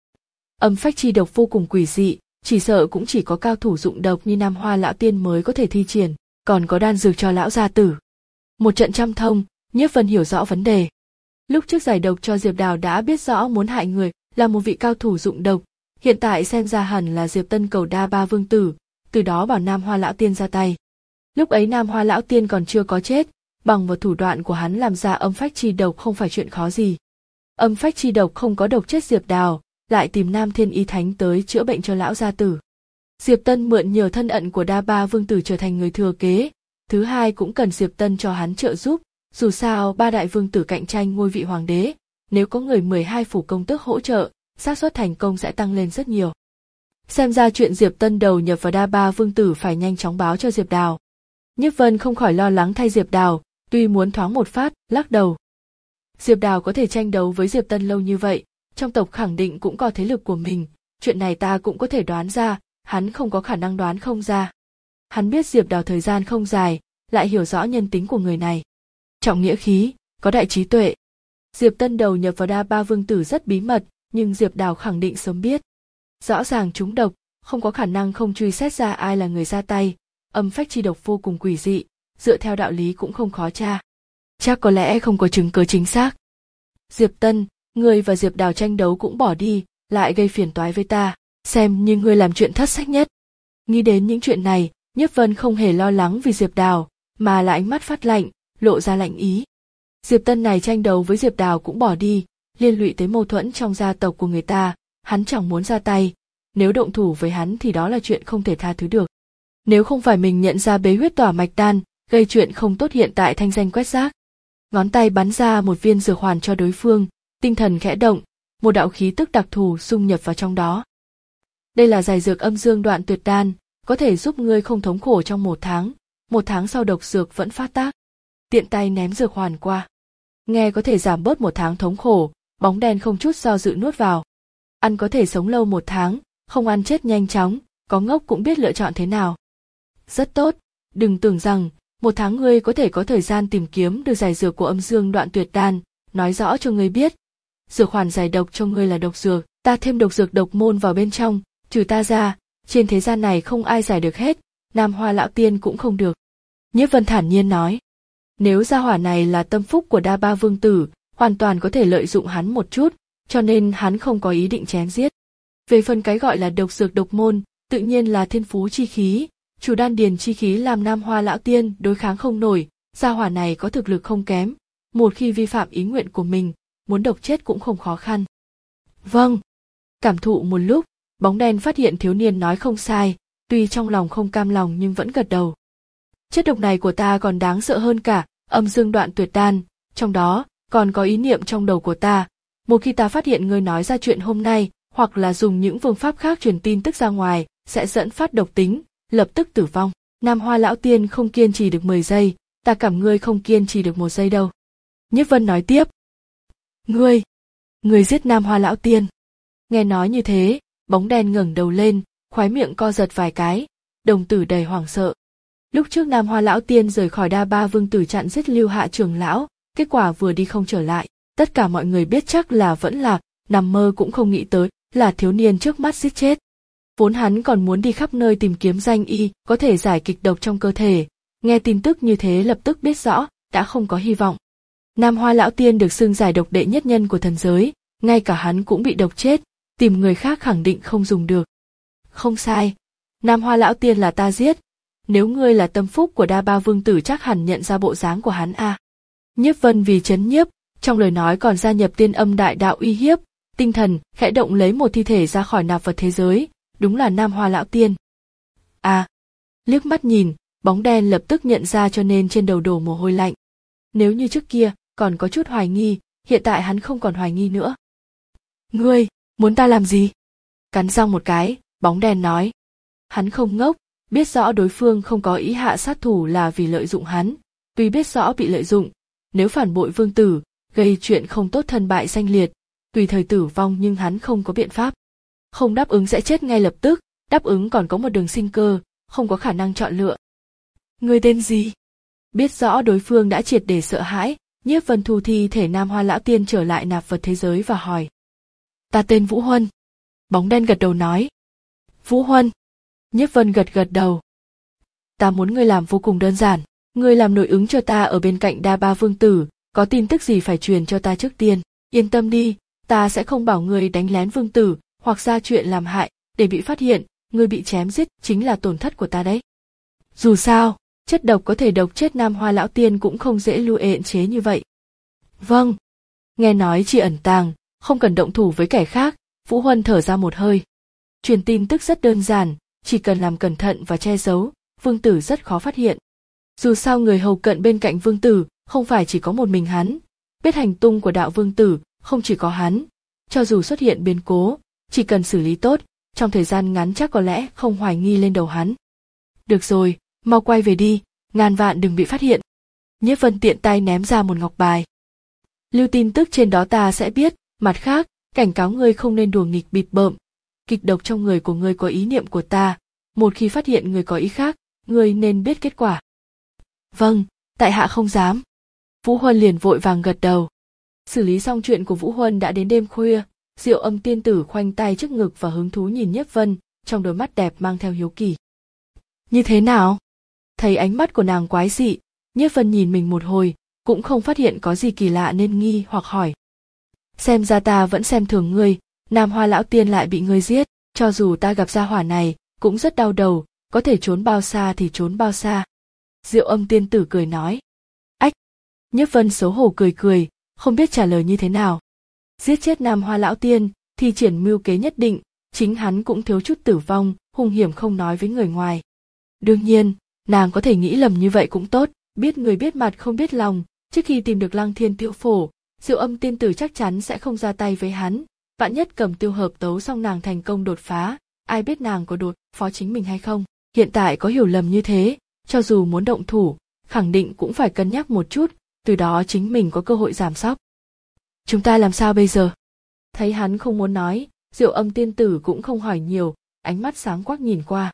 Âm phách chi độc vô cùng quỷ dị, chỉ sợ cũng chỉ có cao thủ dụng độc như Nam Hoa Lão Tiên mới có thể thi triển, còn có đan dược cho lão gia tử. Một trận trăm thông, Nhiếp Vân hiểu rõ vấn đề. Lúc trước giải độc cho Diệp Đào đã biết rõ muốn hại người là một vị cao thủ dụng độc, hiện tại xem ra hẳn là Diệp Tân cầu Đa Ba Vương Tử, từ đó bảo Nam Hoa Lão Tiên ra tay. Lúc ấy Nam Hoa Lão Tiên còn chưa có chết, bằng vào thủ đoạn của hắn làm ra âm phách chi độc không phải chuyện khó gì. Âm phách chi độc không có độc chết Diệp Đào, lại tìm Nam Thiên Y Thánh tới chữa bệnh cho lão gia tử. Diệp Tân mượn nhờ thân ẩn của Đa Ba Vương Tử trở thành người thừa kế, thứ hai cũng cần Diệp Tân cho hắn trợ giúp, dù sao ba đại vương tử cạnh tranh ngôi vị hoàng đế, nếu có người mười hai phủ công tước hỗ trợ, xác suất thành công sẽ tăng lên rất nhiều. Xem ra chuyện Diệp Tân đầu nhập vào Đa Ba Vương Tử phải nhanh chóng báo cho Diệp Đào. Nhiếp Vân không khỏi lo lắng thay Diệp Đào, tuy muốn thoáng một phát, lắc đầu. Diệp Đào có thể tranh đấu với Diệp Tân lâu như vậy, trong tộc khẳng định cũng có thế lực của mình, chuyện này ta cũng có thể đoán ra, hắn không có khả năng đoán không ra. Hắn biết Diệp Đào thời gian không dài, lại hiểu rõ nhân tính của người này. Trọng nghĩa khí, có đại trí tuệ. Diệp Tân đầu nhập vào Đa Ba Vương Tử rất bí mật, nhưng Diệp Đào khẳng định sớm biết. Rõ ràng trúng độc, không có khả năng không truy xét ra ai là người ra tay, âm phách chi độc vô cùng quỷ dị, dựa theo đạo lý cũng không khó tra. Chắc có lẽ không có chứng cứ chính xác. Diệp Tân, ngươi và Diệp Đào tranh đấu cũng bỏ đi, lại gây phiền toái với ta, xem như ngươi làm chuyện thất sách nhất. Nghĩ đến những chuyện này, Nhiếp Vân không hề lo lắng vì Diệp Đào, mà là ánh mắt phát lạnh, lộ ra lạnh ý. Diệp Tân này tranh đấu với Diệp Đào cũng bỏ đi, liên lụy tới mâu thuẫn trong gia tộc của người ta, hắn chẳng muốn ra tay, nếu động thủ với hắn thì đó là chuyện không thể tha thứ được. Nếu không phải mình nhận ra bế huyết tỏa mạch đan, gây chuyện không tốt hiện tại thanh danh quét rác. Ngón tay bắn ra một viên dược hoàn cho đối phương, tinh thần khẽ động, một đạo khí tức đặc thù xung nhập vào trong đó. Đây là giải dược âm dương đoạn tuyệt đan, có thể giúp ngươi không thống khổ trong một tháng, một tháng sau độc dược vẫn phát tác. Tiện tay ném dược hoàn qua. Nghe có thể giảm bớt một tháng thống khổ, bóng đen không chút do dự nuốt vào. Ăn có thể sống lâu một tháng, không ăn chết nhanh chóng, có ngốc cũng biết lựa chọn thế nào. Rất tốt, đừng tưởng rằng, một tháng ngươi có thể có thời gian tìm kiếm được giải dược của âm dương đoạn tuyệt đan, nói rõ cho ngươi biết. Dược hoàn giải độc cho ngươi là độc dược, ta thêm độc dược độc môn vào bên trong, trừ ta ra, trên thế gian này không ai giải được hết, Nam Hoa lão tiên cũng không được. Nhiếp Vân thản nhiên nói, nếu gia hỏa này là tâm phúc của Đa Ba Vương Tử, hoàn toàn có thể lợi dụng hắn một chút, cho nên hắn không có ý định chém giết. Về phần cái gọi là độc dược độc môn, tự nhiên là thiên phú chi khí, chủ đan điền chi khí làm Nam Hoa lão tiên đối kháng không nổi, gia hỏa này có thực lực không kém, một khi vi phạm ý nguyện của mình, muốn độc chết cũng không khó khăn. Vâng. Cảm thụ một lúc, bóng đen phát hiện thiếu niên nói không sai, tuy trong lòng không cam lòng nhưng vẫn gật đầu. Chất độc này của ta còn đáng sợ hơn cả âm dương đoạn tuyệt đan, trong đó còn có ý niệm trong đầu của ta. Một khi ta phát hiện ngươi nói ra chuyện hôm nay, hoặc là dùng những phương pháp khác truyền tin tức ra ngoài, sẽ dẫn phát độc tính, lập tức tử vong. Nam Hoa lão tiên không kiên trì được mười giây, ta cảm ngươi không kiên trì được một giây đâu. Nhiếp Vân nói tiếp. Ngươi, ngươi giết Nam Hoa lão tiên. Nghe nói như thế, bóng đen ngẩng đầu lên, khóe miệng co giật vài cái, đồng tử đầy hoảng sợ. Lúc trước Nam Hoa lão tiên rời khỏi Đa Ba Vương Tử chặn giết Lưu Hạ trưởng lão, kết quả vừa đi không trở lại, tất cả mọi người biết chắc là vẫn lạc, nằm mơ cũng không nghĩ tới là thiếu niên trước mắt giết chết. Vốn hắn còn muốn đi khắp nơi tìm kiếm danh y có thể giải kịch độc trong cơ thể, nghe tin tức như thế lập tức biết rõ đã không có hy vọng. Nam Hoa lão tiên được xưng giải độc đệ nhất nhân của thần giới, ngay cả hắn cũng bị độc chết, tìm người khác khẳng định không dùng được. Không sai, Nam Hoa lão tiên là ta giết, nếu ngươi là tâm phúc của Đa Ba Vương Tử chắc hẳn nhận ra bộ dáng của hắn a. À. Nhiếp Vân vì chấn nhiếp, trong lời nói còn gia nhập tiên âm đại đạo uy hiếp, tinh thần khẽ động lấy một thi thể ra khỏi nạp vật thế giới, đúng là Nam Hoa lão tiên. À, liếc mắt nhìn, bóng đen lập tức nhận ra cho nên trên đầu đổ mồ hôi lạnh. Nếu như trước kia còn có chút hoài nghi, hiện tại hắn không còn hoài nghi nữa. Ngươi, muốn ta làm gì? Cắn răng một cái, bóng đen nói. Hắn không ngốc, biết rõ đối phương không có ý hạ sát thủ là vì lợi dụng hắn, tuy biết rõ bị lợi dụng, nếu phản bội vương tử, gây chuyện không tốt thân bại danh liệt, tùy thời tử vong nhưng hắn không có biện pháp. Không đáp ứng sẽ chết ngay lập tức, đáp ứng còn có một đường sinh cơ, không có khả năng chọn lựa. Ngươi tên gì? Biết rõ đối phương đã triệt để sợ hãi, Nhiếp Vân thu thi thể Nam Hoa lão tiên trở lại nạp vật thế giới và hỏi. Ta tên Vũ Huân. Bóng đen gật đầu nói. Vũ Huân. Nhiếp Vân gật gật đầu. Ta muốn ngươi làm vô cùng đơn giản, ngươi làm nội ứng cho ta ở bên cạnh Đa Ba Vương Tử, có tin tức gì phải truyền cho ta trước tiên, yên tâm đi, ta sẽ không bảo ngươi đánh lén Vương Tử, hoặc ra chuyện làm hại, để bị phát hiện, ngươi bị chém giết chính là tổn thất của ta đấy. Dù sao, chất độc có thể độc chết Nam Hoa lão tiên cũng không dễ lưu ện chế như vậy. Vâng. Nghe nói chỉ ẩn tàng, không cần động thủ với kẻ khác, Vũ Huân thở ra một hơi. Truyền tin tức rất đơn giản, chỉ cần làm cẩn thận và che giấu, Vương Tử rất khó phát hiện. Dù sao người hầu cận bên cạnh Vương Tử, không phải chỉ có một mình hắn, biết hành tung của đạo Vương Tử, không chỉ có hắn, cho dù xuất hiện biến cố, chỉ cần xử lý tốt, trong thời gian ngắn chắc có lẽ không hoài nghi lên đầu hắn. Được rồi, mau quay về đi, ngàn vạn đừng bị phát hiện. Nhiếp Vân tiện tay ném ra một ngọc bài. Lưu tin tức trên đó ta sẽ biết, mặt khác, cảnh cáo ngươi không nên đùa nghịch bịp bợm. Kịch độc trong người của ngươi có ý niệm của ta, một khi phát hiện người có ý khác, ngươi nên biết kết quả. Vâng, tại hạ không dám. Vũ Huân liền vội vàng gật đầu. Xử lý xong chuyện của Vũ Huân đã đến đêm khuya, Diệu Âm tiên tử khoanh tay trước ngực và hứng thú nhìn Nhiếp Vân, trong đôi mắt đẹp mang theo hiếu kỳ. Như thế nào? Thấy ánh mắt của nàng quái dị, Nhiếp Vân nhìn mình một hồi, cũng không phát hiện có gì kỳ lạ nên nghi hoặc hỏi. Xem ra ta vẫn xem thường ngươi, Nam Hoa lão tiên lại bị ngươi giết, cho dù ta gặp gia hỏa này, cũng rất đau đầu, có thể trốn bao xa thì trốn bao xa. Diệu Âm tiên tử cười nói. Ách! Nhiếp Vân xấu hổ cười cười, không biết trả lời như thế nào. Giết chết Nam Hoa lão tiên, thì triển mưu kế nhất định, chính hắn cũng thiếu chút tử vong, hung hiểm không nói với người ngoài. Đương nhiên, nàng có thể nghĩ lầm như vậy cũng tốt, biết người biết mặt không biết lòng, trước khi tìm được Lăng Thiên Tiêu Phổ, Diệu Âm tiên tử chắc chắn sẽ không ra tay với hắn, vạn nhất cầm tiêu hợp tấu xong nàng thành công đột phá, ai biết nàng có đột phó chính mình hay không. Hiện tại có hiểu lầm như thế, cho dù muốn động thủ, khẳng định cũng phải cân nhắc một chút, từ đó chính mình có cơ hội giảm sóc. Chúng ta làm sao bây giờ? Thấy hắn không muốn nói, Diệu Âm tiên tử cũng không hỏi nhiều, ánh mắt sáng quắc nhìn qua.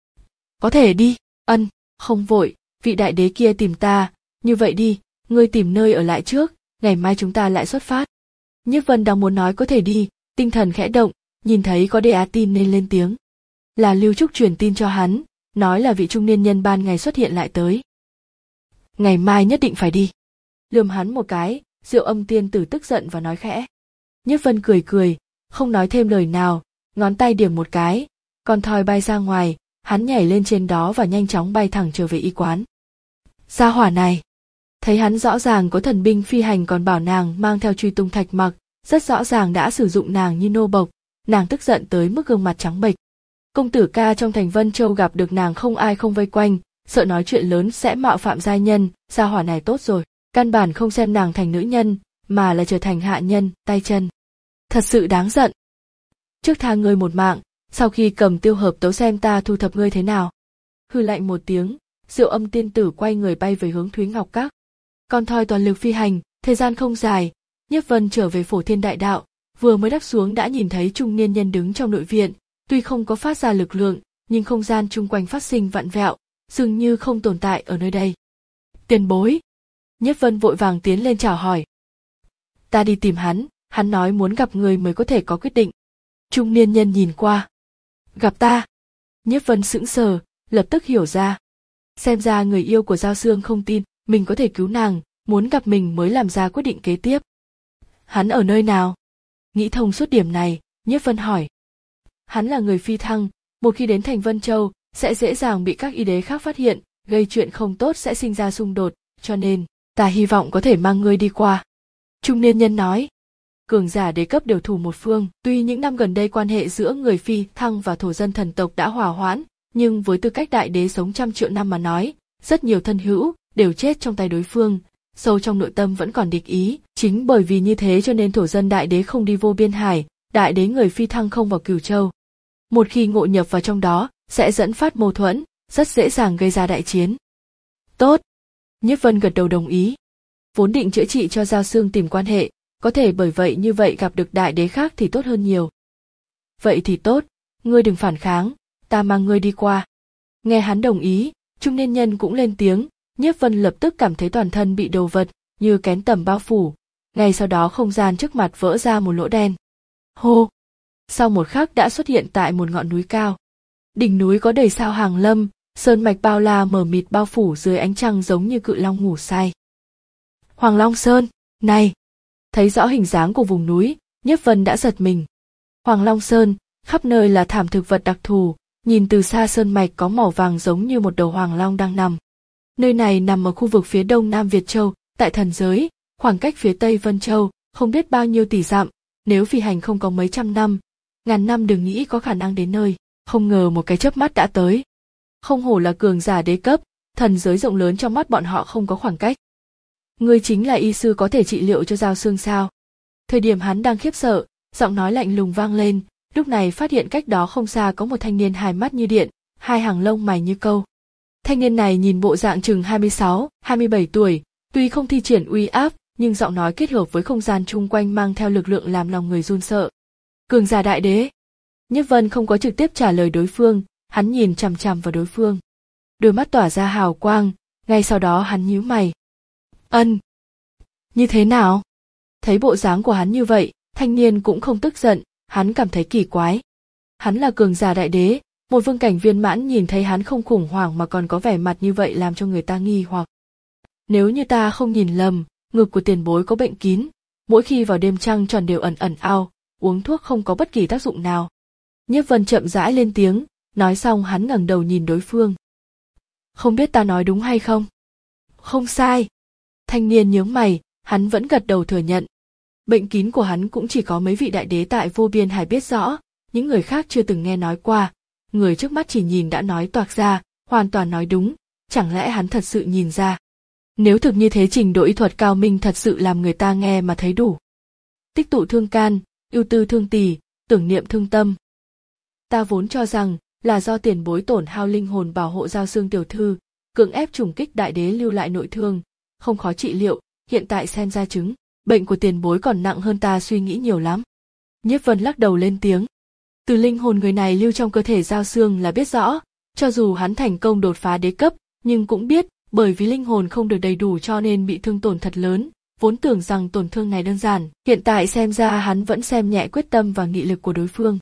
Có thể đi, ân, không vội, vị đại đế kia tìm ta, như vậy đi, ngươi tìm nơi ở lại trước, ngày mai chúng ta lại xuất phát. Nhiếp Vân đang muốn nói có thể đi, tinh thần khẽ động, nhìn thấy có đề á tin nên lên tiếng. Là Lưu Trúc truyền tin cho hắn, nói là vị trung niên nhân ban ngày xuất hiện lại tới. Ngày mai nhất định phải đi. Lườm hắn một cái, Diệu Âm tiên tử tức giận và nói khẽ. Nhiếp Vân cười cười, không nói thêm lời nào, ngón tay điểm một cái, con thoi bay ra ngoài, hắn nhảy lên trên đó và nhanh chóng bay thẳng trở về y quán. Gia hỏa này, thấy hắn rõ ràng có thần binh phi hành còn bảo nàng mang theo truy tung thạch mặc, rất rõ ràng đã sử dụng nàng như nô bộc, nàng tức giận tới mức gương mặt trắng bệch. Công tử ca trong thành Vân Châu gặp được nàng không ai không vây quanh, sợ nói chuyện lớn sẽ mạo phạm giai nhân, gia hỏa này tốt rồi, căn bản không xem nàng thành nữ nhân, mà là trở thành hạ nhân, tay chân. Thật sự đáng giận. Trước tha ngươi một mạng, sau khi cầm tiêu hợp tấu xem ta thu thập ngươi thế nào. Hừ lạnh một tiếng, Diệu Âm tiên tử quay người bay về hướng Thúy Ngọc Các. Con thoi toàn lực phi hành, thời gian không dài, Nhiếp Vân trở về Phổ Thiên Đại Đạo, vừa mới đáp xuống đã nhìn thấy trung niên nhân đứng trong nội viện, tuy không có phát ra lực lượng, nhưng không gian chung quanh phát sinh vặn vẹo, dường như không tồn tại ở nơi đây. Tiền bối. Nhiếp Vân vội vàng tiến lên chào hỏi. Ta đi tìm hắn, hắn nói muốn gặp người mới có thể có quyết định. Trung niên nhân nhìn qua. Gặp ta. Nhiếp Vân sững sờ, lập tức hiểu ra. Xem ra người yêu của Giao Xương không tin mình có thể cứu nàng, muốn gặp mình mới làm ra quyết định kế tiếp. Hắn ở nơi nào? Nghĩ thông suốt điểm này, Nhiếp Vân hỏi. Hắn là người phi thăng, một khi đến thành Vân Châu, sẽ dễ dàng bị các y đế khác phát hiện, gây chuyện không tốt sẽ sinh ra xung đột, cho nên, ta hy vọng có thể mang ngươi đi qua. Trung niên nhân nói. Cường giả đế cấp đều thủ một phương, tuy những năm gần đây quan hệ giữa người phi thăng và thổ dân thần tộc đã hòa hoãn, nhưng với tư cách đại đế sống trăm triệu năm mà nói, rất nhiều thân hữu đều chết trong tay đối phương, sâu trong nội tâm vẫn còn địch ý, chính bởi vì như thế cho nên thổ dân đại đế không đi Vô Biên Hải, đại đế người phi thăng không vào Cửu Châu. Một khi ngộ nhập vào trong đó, sẽ dẫn phát mâu thuẫn, rất dễ dàng gây ra đại chiến. Tốt. Nhiếp Vân gật đầu đồng ý. Vốn định chữa trị cho Giao Xương tìm quan hệ, có thể bởi vậy như vậy gặp được đại đế khác thì tốt hơn nhiều. Vậy thì tốt, ngươi đừng phản kháng, ta mang ngươi đi qua. Nghe hắn đồng ý, trung niên nhân cũng lên tiếng, Nhiếp Vân lập tức cảm thấy toàn thân bị đồ vật, như kén tầm bao phủ. Ngay sau đó không gian trước mặt vỡ ra một lỗ đen. Hô! Sau một khắc đã xuất hiện tại một ngọn núi cao. Đỉnh núi có đầy sao hàng lâm, sơn mạch bao la mờ mịt bao phủ dưới ánh trăng giống như cự long ngủ say. Hoàng Long Sơn, này! Thấy rõ hình dáng của vùng núi, Nhiếp Vân đã giật mình. Hoàng Long Sơn, khắp nơi là thảm thực vật đặc thù, nhìn từ xa sơn mạch có màu vàng giống như một đầu hoàng long đang nằm. Nơi này nằm ở khu vực phía đông nam Việt Châu, tại thần giới, khoảng cách phía tây Vân Châu, không biết bao nhiêu tỷ dặm, nếu phi hành không có mấy trăm năm, ngàn năm đừng nghĩ có khả năng đến nơi, không ngờ một cái chớp mắt đã tới. Không hổ là cường giả đế cấp, thần giới rộng lớn trong mắt bọn họ không có khoảng cách. Ngươi chính là y sư có thể trị liệu cho Giao Xương sao? Thời điểm hắn đang khiếp sợ, giọng nói lạnh lùng vang lên, lúc này phát hiện cách đó không xa có một thanh niên hai mắt như điện, hai hàng lông mày như câu. Thanh niên này nhìn bộ dạng chừng hai mươi sáu, hai mươi bảy tuổi, tuy không thi triển uy áp, nhưng giọng nói kết hợp với không gian chung quanh mang theo lực lượng làm lòng người run sợ. Cường giả đại đế. Nhiếp Vân không có trực tiếp trả lời đối phương, hắn nhìn chằm chằm vào đối phương. Đôi mắt tỏa ra hào quang, ngay sau đó hắn nhíu mày. Ân. Như thế nào? Thấy bộ dáng của hắn như vậy, thanh niên cũng không tức giận, hắn cảm thấy kỳ quái. Hắn là cường giả đại đế, một vương cảnh viên mãn nhìn thấy hắn không khủng hoảng mà còn có vẻ mặt như vậy làm cho người ta nghi hoặc. Nếu như ta không nhìn lầm, ngực của tiền bối có bệnh kín, mỗi khi vào đêm trăng tròn đều ẩn ẩn ao, uống thuốc không có bất kỳ tác dụng nào. Nhiếp Vân chậm rãi lên tiếng, nói xong hắn ngẩng đầu nhìn đối phương. Không biết ta nói đúng hay không? Không sai. Thanh niên nhướng mày, hắn vẫn gật đầu thừa nhận. Bệnh kín của hắn cũng chỉ có mấy vị đại đế tại Vô Biên Hải biết rõ, những người khác chưa từng nghe nói qua. Người trước mắt chỉ nhìn đã nói toạc ra, hoàn toàn nói đúng, chẳng lẽ hắn thật sự nhìn ra. Nếu thực như thế trình độ y thuật cao minh thật sự làm người ta nghe mà thấy đủ. Tích tụ thương can, ưu tư thương tỳ, tưởng niệm thương tâm. Ta vốn cho rằng là do tiền bối tổn hao linh hồn bảo hộ Giao Xương tiểu thư, cưỡng ép trùng kích đại đế lưu lại nội thương, không khó trị liệu, hiện tại xem ra chứng bệnh của tiền bối còn nặng hơn ta suy nghĩ nhiều lắm. Nhiếp Vân lắc đầu lên tiếng. Từ linh hồn người này lưu trong cơ thể Giao Xương là biết rõ, cho dù hắn thành công đột phá đế cấp, nhưng cũng biết bởi vì linh hồn không được đầy đủ cho nên bị thương tổn thật lớn, vốn tưởng rằng tổn thương này đơn giản, hiện tại xem ra hắn vẫn xem nhẹ quyết tâm và nghị lực của đối phương.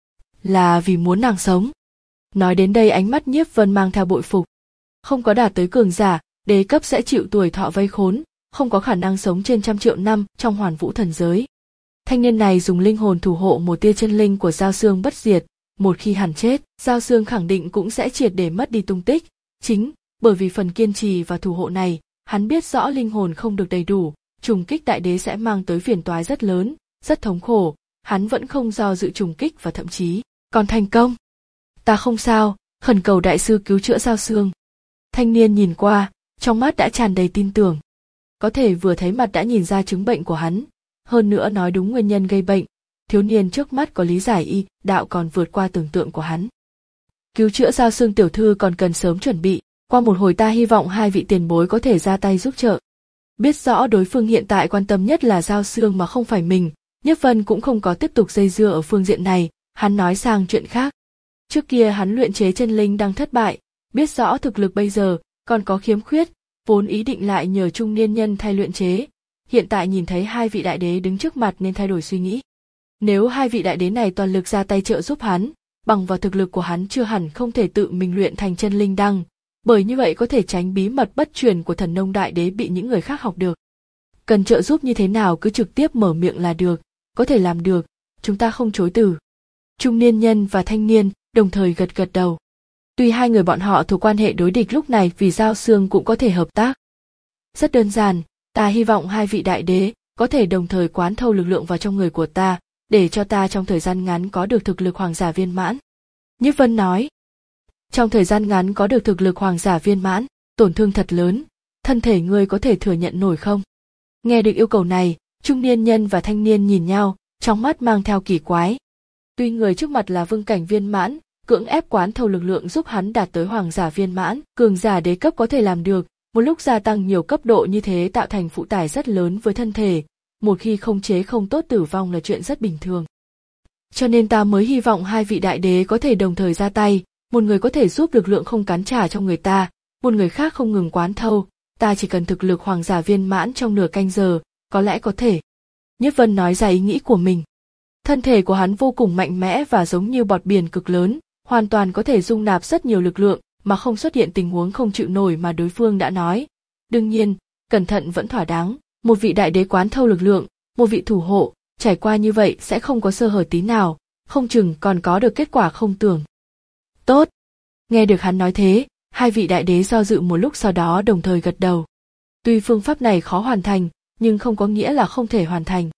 Là vì muốn nàng sống. Nói đến đây ánh mắt Nhiếp Vân mang theo bội phục. Không có đạt tới cường giả, đế cấp sẽ chịu tuổi thọ vây khốn, không có khả năng sống trên trăm triệu năm trong Hoàn Vũ thần giới. Thanh niên này dùng linh hồn thủ hộ một tia chân linh của Giao Xương bất diệt, một khi hắn chết, Giao Xương khẳng định cũng sẽ triệt để mất đi tung tích. Chính bởi vì phần kiên trì và thủ hộ này, hắn biết rõ linh hồn không được đầy đủ, trùng kích đại đế sẽ mang tới phiền toái rất lớn, rất thống khổ, hắn vẫn không do dự trùng kích và thậm chí còn thành công. Ta không sao, khẩn cầu đại sư cứu chữa Giao Xương. Thanh niên nhìn qua, trong mắt đã tràn đầy tin tưởng. Có thể vừa thấy mặt đã nhìn ra chứng bệnh của hắn, hơn nữa nói đúng nguyên nhân gây bệnh, thiếu niên trước mắt có lý giải y đạo còn vượt qua tưởng tượng của hắn. Cứu chữa Giao Xương tiểu thư còn cần sớm chuẩn bị, qua một hồi ta hy vọng hai vị tiền bối có thể ra tay giúp trợ. Biết rõ đối phương hiện tại quan tâm nhất là Giao Xương mà không phải mình, Nhiếp Vân cũng không có tiếp tục dây dưa ở phương diện này, hắn nói sang chuyện khác. Trước kia hắn luyện chế chân linh đang thất bại, biết rõ thực lực bây giờ còn có khiếm khuyết, vốn ý định lại nhờ trung niên nhân thay luyện chế, hiện tại nhìn thấy hai vị đại đế đứng trước mặt nên thay đổi suy nghĩ. Nếu hai vị đại đế này toàn lực ra tay trợ giúp hắn, bằng vào thực lực của hắn chưa hẳn không thể tự mình luyện thành chân linh đăng, bởi như vậy có thể tránh bí mật bất truyền của Thần Nông đại đế bị những người khác học được. Cần trợ giúp như thế nào cứ trực tiếp mở miệng là được, có thể làm được, chúng ta không chối từ. Trung niên nhân và thanh niên đồng thời gật gật đầu. Tuy hai người bọn họ thuộc quan hệ đối địch lúc này vì Giao Xương cũng có thể hợp tác. Rất đơn giản, ta hy vọng hai vị đại đế có thể đồng thời quán thâu lực lượng vào trong người của ta, để cho ta trong thời gian ngắn có được thực lực hoàng giả viên mãn. Nhiếp Vân nói. Trong thời gian ngắn có được thực lực hoàng giả viên mãn, tổn thương thật lớn, thân thể ngươi có thể thừa nhận nổi không? Nghe được yêu cầu này, trung niên nhân và thanh niên nhìn nhau, trong mắt mang theo kỳ quái. Tuy người trước mặt là vương cảnh viên mãn, cưỡng ép quán thâu lực lượng giúp hắn đạt tới hoàng giả viên mãn, cường giả đế cấp có thể làm được, một lúc gia tăng nhiều cấp độ như thế tạo thành phụ tải rất lớn với thân thể, một khi không chế không tốt tử vong là chuyện rất bình thường. Cho nên ta mới hy vọng hai vị đại đế có thể đồng thời ra tay, một người có thể giúp lực lượng không cắn trả trong người ta, một người khác không ngừng quán thâu, ta chỉ cần thực lực hoàng giả viên mãn trong nửa canh giờ, có lẽ có thể. Nhiếp Vân nói ra ý nghĩ của mình. Thân thể của hắn vô cùng mạnh mẽ và giống như bọt biển cực lớn, hoàn toàn có thể dung nạp rất nhiều lực lượng mà không xuất hiện tình huống không chịu nổi mà đối phương đã nói. Đương nhiên, cẩn thận vẫn thỏa đáng, một vị đại đế quán thâu lực lượng, một vị thủ hộ, trải qua như vậy sẽ không có sơ hở tí nào, không chừng còn có được kết quả không tưởng. Tốt. Nghe được hắn nói thế, hai vị đại đế do dự một lúc sau đó đồng thời gật đầu. Tuy phương pháp này khó hoàn thành, nhưng không có nghĩa là không thể hoàn thành.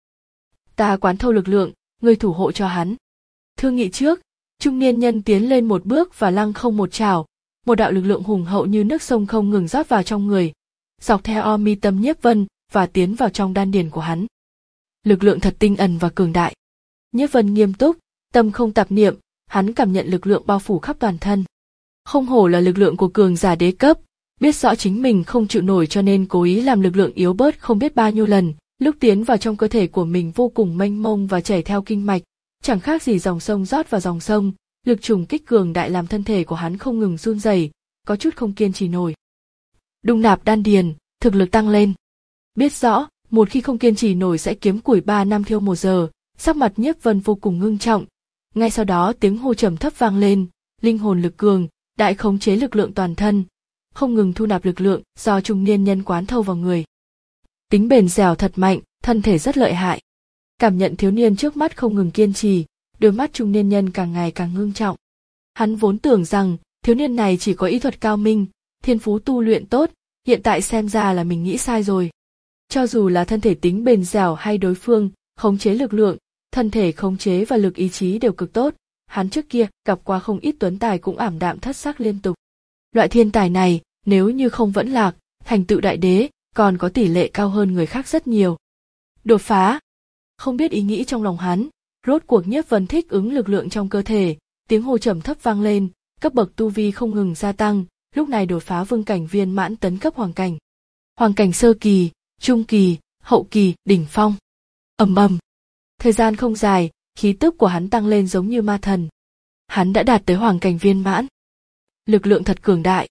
Ta quán thâu lực lượng, ngươi thủ hộ cho hắn. Thương nghị trước, trung niên nhân tiến lên một bước và lăng không một trảo, một đạo lực lượng hùng hậu như nước sông không ngừng rót vào trong người, dọc theo o mi tâm Nhiếp Vân và tiến vào trong đan điền của hắn. Lực lượng thật tinh ẩn và cường đại. Nhiếp Vân nghiêm túc, tâm không tạp niệm, hắn cảm nhận lực lượng bao phủ khắp toàn thân. Không hổ là lực lượng của cường giả đế cấp, biết rõ chính mình không chịu nổi cho nên cố ý làm lực lượng yếu bớt không biết bao nhiêu lần, lúc tiến vào trong cơ thể của mình vô cùng mênh mông và chảy theo kinh mạch, chẳng khác gì dòng sông rót vào dòng sông, lực trùng kích cường đại làm thân thể của hắn không ngừng run rẩy, có chút không kiên trì nổi. Đung nạp đan điền, thực lực tăng lên. Biết rõ, một khi không kiên trì nổi sẽ kiếm củi ba năm thiêu một giờ, sắc mặt Nhiếp Vân vô cùng ngưng trọng. Ngay sau đó tiếng hô trầm thấp vang lên, linh hồn lực cường, đại khống chế lực lượng toàn thân, không ngừng thu nạp lực lượng do trung niên nhân quán thâu vào người. Tính bền dẻo thật mạnh, thân thể rất lợi hại. Cảm nhận thiếu niên trước mắt không ngừng kiên trì, đôi mắt trung niên nhân càng ngày càng ngưng trọng. Hắn vốn tưởng rằng thiếu niên này chỉ có ý thuật cao minh, thiên phú tu luyện tốt, hiện tại xem ra là mình nghĩ sai rồi. Cho dù là thân thể tính bền dẻo hay đối phương khống chế lực lượng, thân thể khống chế và lực ý chí đều cực tốt, hắn trước kia gặp qua không ít tuấn tài cũng ảm đạm thất sắc liên tục. Loại thiên tài này, nếu như không vẫn lạc, thành tựu đại đế, còn có tỷ lệ cao hơn người khác rất nhiều. Đột phá. Không biết ý nghĩ trong lòng hắn, rốt cuộc Nhiếp Vân thích ứng lực lượng trong cơ thể, tiếng hô trầm thấp vang lên, cấp bậc tu vi không ngừng gia tăng, lúc này đột phá vương cảnh viên mãn tấn cấp hoàng cảnh. Hoàng cảnh sơ kỳ, trung kỳ, hậu kỳ, đỉnh phong. Ầm ầm. Thời gian không dài, khí tức của hắn tăng lên giống như ma thần. Hắn đã đạt tới hoàng cảnh viên mãn. Lực lượng thật cường đại.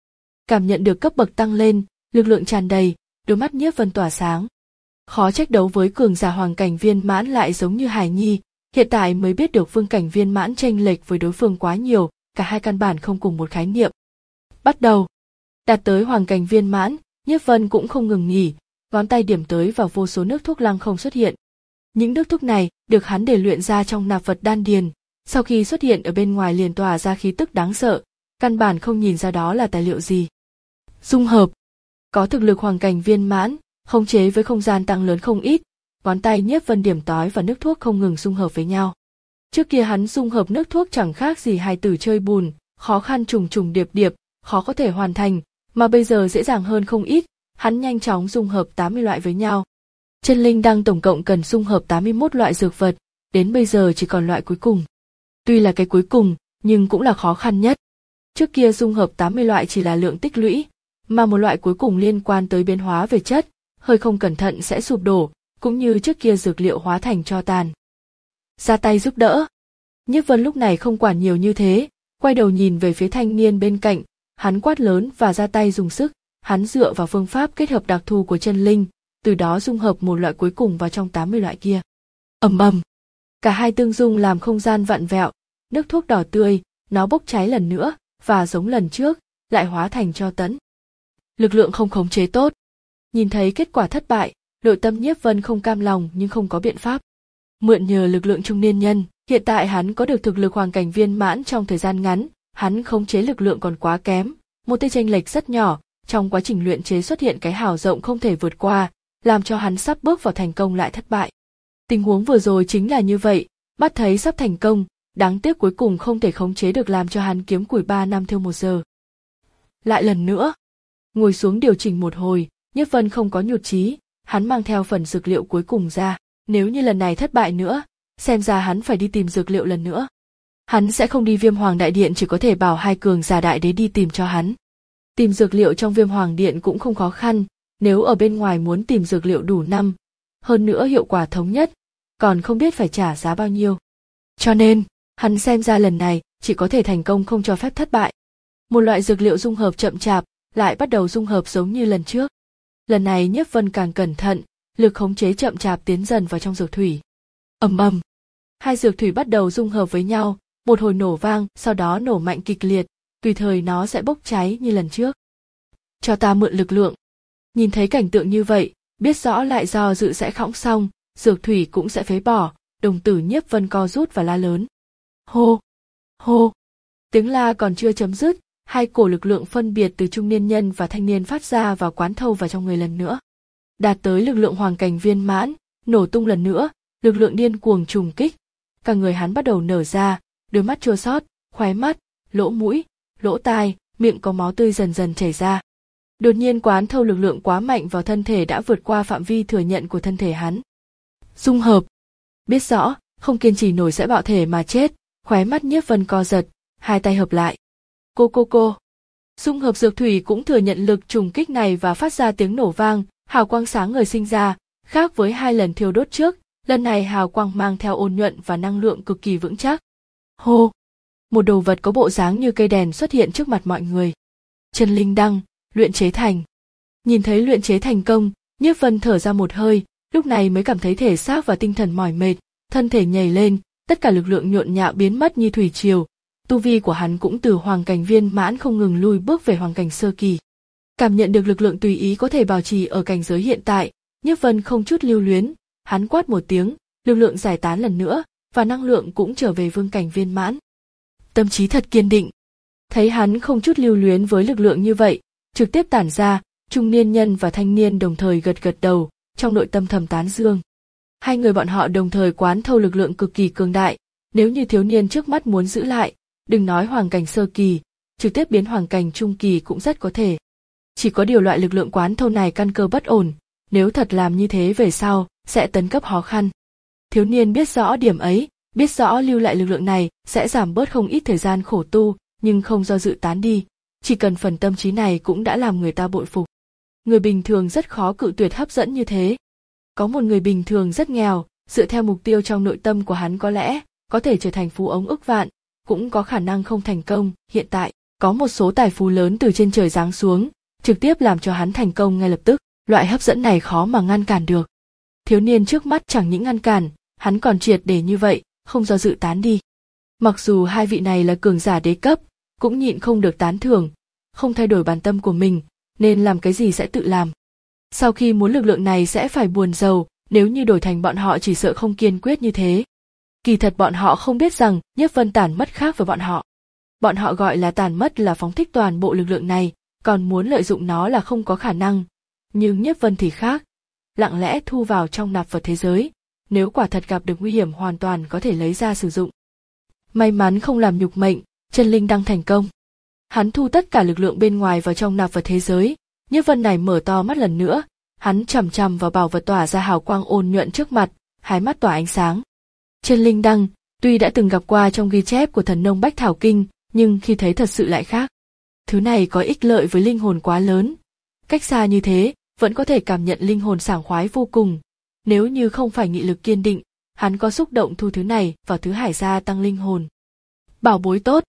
Cảm nhận được cấp bậc tăng lên, lực lượng tràn đầy, đôi mắt Nhiếp Vân tỏa sáng. Khó trách đấu với cường giả hoàng cảnh viên mãn lại giống như hài nhi, hiện tại mới biết được vương cảnh viên mãn chênh lệch với đối phương quá nhiều, cả hai căn bản không cùng một khái niệm. Bắt đầu. Đạt tới hoàng cảnh viên mãn, Nhiếp Vân cũng không ngừng nghỉ, ngón tay điểm tới vào vô số nước thuốc lăng không xuất hiện. Những nước thuốc này được hắn để luyện ra trong nạp vật đan điền, sau khi xuất hiện ở bên ngoài liền tỏa ra khí tức đáng sợ, căn bản không nhìn ra đó là tài liệu gì. Dung hợp. Có thực lực hoàng cảnh viên mãn, khống chế với không gian tăng lớn không ít, ngón tay Nhiếp Vân điểm tói và nước thuốc không ngừng dung hợp với nhau. Trước kia hắn dung hợp nước thuốc chẳng khác gì hài tử chơi bùn, khó khăn trùng trùng điệp điệp, khó có thể hoàn thành, mà bây giờ dễ dàng hơn không ít, hắn nhanh chóng dung hợp tám mươi loại với nhau. Chân linh đăng tổng cộng cần dung hợp tám mươi mốt loại dược vật, đến bây giờ chỉ còn loại cuối cùng. Tuy là cái cuối cùng, nhưng cũng là khó khăn nhất. Trước kia dung hợp tám mươi loại chỉ là lượng tích lũy, mà một loại cuối cùng liên quan tới biến hóa về chất, hơi không cẩn thận sẽ sụp đổ, cũng như trước kia dược liệu hóa thành tro tàn. Ra tay giúp đỡ. Nhiếp Vân lúc này không quản nhiều như thế, quay đầu nhìn về phía thanh niên bên cạnh, hắn quát lớn và ra tay dùng sức, hắn dựa vào phương pháp kết hợp đặc thù của chân linh, từ đó dung hợp một loại cuối cùng vào trong tám mươi loại kia. Ầm ầm. Cả hai tương dung làm không gian vặn vẹo, nước thuốc đỏ tươi, nó bốc cháy lần nữa, và giống lần trước, lại hóa thành tro tẫn. Lực lượng không khống chế tốt. Nhìn thấy kết quả thất bại, nội tâm Nhiếp Vân không cam lòng nhưng không có biện pháp. Mượn nhờ lực lượng trung niên nhân, hiện tại hắn có được thực lực hoàng cảnh viên mãn trong thời gian ngắn, hắn khống chế lực lượng còn quá kém, một tia chênh lệch rất nhỏ, trong quá trình luyện chế xuất hiện cái hào rộng không thể vượt qua, làm cho hắn sắp bước vào thành công lại thất bại. Tình huống vừa rồi chính là như vậy, mắt thấy sắp thành công, đáng tiếc cuối cùng không thể khống chế được làm cho hắn kiếm củi ba năm thiêu một giờ. Lại lần nữa, ngồi xuống điều chỉnh một hồi, Nhiếp Vân không có nhụt chí, hắn mang theo phần dược liệu cuối cùng ra, nếu như lần này thất bại nữa, xem ra hắn phải đi tìm dược liệu lần nữa. Hắn sẽ không đi Viêm Hoàng Đại Điện, chỉ có thể bảo hai cường giả đại đế đi tìm cho hắn. Tìm dược liệu trong Viêm Hoàng Điện cũng không khó khăn, nếu ở bên ngoài muốn tìm dược liệu đủ năm, hơn nữa hiệu quả thống nhất, còn không biết phải trả giá bao nhiêu. Cho nên, hắn xem ra lần này chỉ có thể thành công không cho phép thất bại. Một loại dược liệu dung hợp chậm chạp, lại bắt đầu dung hợp giống như lần trước. Lần này Nhiếp Vân càng cẩn thận, lực khống chế chậm chạp tiến dần vào trong dược thủy. Ầm ầm. Hai dược thủy bắt đầu dung hợp với nhau, một hồi nổ vang, sau đó nổ mạnh kịch liệt, tùy thời nó sẽ bốc cháy như lần trước. Cho ta mượn lực lượng. Nhìn thấy cảnh tượng như vậy, biết rõ lại do dự sẽ khõng xong, dược thủy cũng sẽ phế bỏ, đồng tử Nhiếp Vân co rút và la lớn. Hô! Hô! Tiếng la còn chưa chấm dứt, hai cổ lực lượng phân biệt từ trung niên nhân và thanh niên phát ra và quán thâu vào trong người lần nữa. Đạt tới lực lượng hoàng cảnh viên mãn, nổ tung lần nữa, lực lượng điên cuồng trùng kích. Cả người hắn bắt đầu nở ra, đôi mắt chua xót, khóe mắt, lỗ mũi, lỗ tai, miệng có máu tươi dần dần chảy ra. Đột nhiên quán thâu lực lượng quá mạnh vào thân thể đã vượt qua phạm vi thừa nhận của thân thể hắn. Dung hợp. Biết rõ, không kiên trì nổi sẽ bạo thể mà chết, khóe mắt Nhiếp Vân co giật, hai tay hợp lại. Cô cô cô. Dung hợp dược thủy cũng thừa nhận lực trùng kích này và phát ra tiếng nổ vang, hào quang sáng ngời sinh ra, khác với hai lần thiêu đốt trước, lần này hào quang mang theo ôn nhuận và năng lượng cực kỳ vững chắc. Hô! Một đồ vật có bộ dáng như cây đèn xuất hiện trước mặt mọi người. Chân linh đăng, luyện chế thành. Nhìn thấy luyện chế thành công, Nhiếp Vân thở ra một hơi, lúc này mới cảm thấy thể xác và tinh thần mỏi mệt, thân thể nhảy lên, tất cả lực lượng nhộn nhạo biến mất như thủy triều. Tu vi của hắn cũng từ hoàng cảnh viên mãn không ngừng lui bước về hoàng cảnh sơ kỳ. Cảm nhận được lực lượng tùy ý có thể bảo trì ở cảnh giới hiện tại, Nhiếp Vân không chút lưu luyến, hắn quát một tiếng, lực lượng giải tán lần nữa, và năng lượng cũng trở về vương cảnh viên mãn. Tâm trí thật kiên định. Thấy hắn không chút lưu luyến với lực lượng như vậy, trực tiếp tản ra, trung niên nhân và thanh niên đồng thời gật gật đầu, trong nội tâm thầm tán dương. Hai người bọn họ đồng thời quán thâu lực lượng cực kỳ cường đại, nếu như thiếu niên trước mắt muốn giữ lại, đừng nói hoàng cảnh sơ kỳ, trực tiếp biến hoàng cảnh trung kỳ cũng rất có thể. Chỉ có điều loại lực lượng quán thâu này căn cơ bất ổn, nếu thật làm như thế về sau, sẽ tấn cấp khó khăn. Thiếu niên biết rõ điểm ấy, biết rõ lưu lại lực lượng này sẽ giảm bớt không ít thời gian khổ tu, nhưng không do dự tán đi, chỉ cần phần tâm trí này cũng đã làm người ta bội phục. Người bình thường rất khó cự tuyệt hấp dẫn như thế. Có một người bình thường rất nghèo, dựa theo mục tiêu trong nội tâm của hắn có lẽ có thể trở thành phú ống ức vạn, cũng có khả năng không thành công. Hiện tại, có một số tài phú lớn từ trên trời giáng xuống, trực tiếp làm cho hắn thành công ngay lập tức. Loại hấp dẫn này khó mà ngăn cản được. Thiếu niên trước mắt chẳng những ngăn cản, hắn còn triệt để như vậy, không do dự tán đi. Mặc dù hai vị này là cường giả đế cấp, cũng nhịn không được tán thưởng, không thay đổi bản tâm của mình, nên làm cái gì sẽ tự làm. Sau khi muốn lực lượng này sẽ phải buồn rầu, nếu như đổi thành bọn họ chỉ sợ không kiên quyết như thế. Kỳ thật bọn họ không biết rằng Nhiếp Vân tản mất khác với bọn họ. Bọn họ gọi là tản mất là phóng thích toàn bộ lực lượng này, còn muốn lợi dụng nó là không có khả năng. Nhưng Nhiếp Vân thì khác, lặng lẽ thu vào trong nạp vật thế giới, nếu quả thật gặp được nguy hiểm hoàn toàn có thể lấy ra sử dụng. May mắn không làm nhục mệnh, chân linh đăng thành công. Hắn thu tất cả lực lượng bên ngoài vào trong nạp vật thế giới, Nhiếp Vân này mở to mắt lần nữa, hắn chằm chằm vào bảo vật tỏa ra hào quang ôn nhuận trước mặt, hai mắt tỏa ánh sáng. Chân linh đăng, tuy đã từng gặp qua trong ghi chép của thần nông Bách Thảo Kinh, nhưng khi thấy thật sự lại khác. Thứ này có ích lợi với linh hồn quá lớn. Cách xa như thế, vẫn có thể cảm nhận linh hồn sảng khoái vô cùng. Nếu như không phải nghị lực kiên định, hắn có xúc động thu thứ này vào thứ hải gia tăng linh hồn. Bảo bối tốt.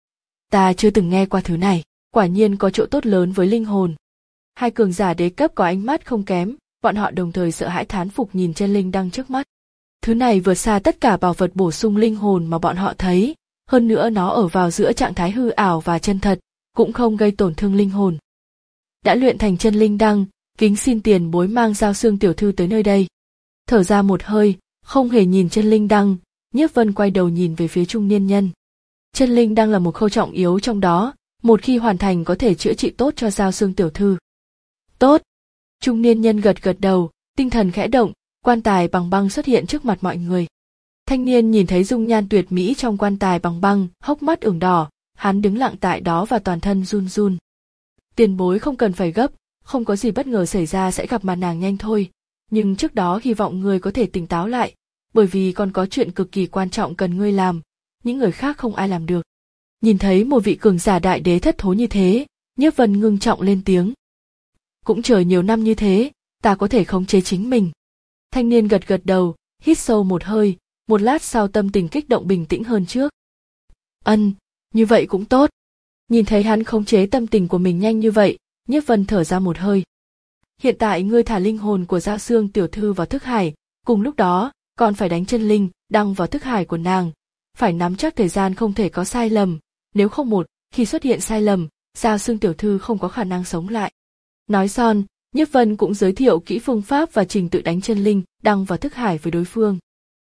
Ta chưa từng nghe qua thứ này, quả nhiên có chỗ tốt lớn với linh hồn. Hai cường giả đế cấp có ánh mắt không kém, bọn họ đồng thời sợ hãi thán phục nhìn chân linh đăng trước mắt. Thứ này vượt xa tất cả bảo vật bổ sung linh hồn mà bọn họ thấy, hơn nữa nó ở vào giữa trạng thái hư ảo và chân thật, cũng không gây tổn thương linh hồn. Đã luyện thành chân linh đăng, kính xin tiền bối mang Giao Xương tiểu thư tới nơi đây. Thở ra một hơi, không hề nhìn chân linh đăng, Nhiếp Vân quay đầu nhìn về phía trung niên nhân. Chân linh đăng là một khâu trọng yếu trong đó, một khi hoàn thành có thể chữa trị tốt cho Giao Xương tiểu thư. Tốt. Trung niên nhân gật gật đầu, tinh thần khẽ động, quan tài bằng băng xuất hiện trước mặt mọi người. Thanh niên nhìn thấy dung nhan tuyệt mỹ trong quan tài bằng băng, hốc mắt ửng đỏ, hắn đứng lặng tại đó và toàn thân run run. Tiền bối không cần phải gấp, không có gì bất ngờ xảy ra sẽ gặp mặt nàng nhanh thôi. Nhưng trước đó hy vọng ngươi có thể tỉnh táo lại, bởi vì còn có chuyện cực kỳ quan trọng cần ngươi làm, những người khác không ai làm được. Nhìn thấy một vị cường giả đại đế thất thố như thế, Nhiếp Vân ngưng trọng lên tiếng. Cũng chờ nhiều năm như thế, ta có thể khống chế chính mình. Thanh niên gật gật đầu, hít sâu một hơi, một lát sau tâm tình kích động bình tĩnh hơn trước. Ân, như vậy cũng tốt. Nhìn thấy hắn khống chế tâm tình của mình nhanh như vậy, Nhiếp Vân thở ra một hơi. Hiện tại ngươi thả linh hồn của Giao Xương tiểu thư vào thức hải, cùng lúc đó, còn phải đánh chân linh, đăng vào thức hải của nàng. Phải nắm chắc thời gian không thể có sai lầm, nếu không một, khi xuất hiện sai lầm, Giao Xương tiểu thư không có khả năng sống lại. Nói xong, Nhiếp Vân cũng giới thiệu kỹ phương pháp và trình tự đánh chân linh, đăng vào thức hải với đối phương.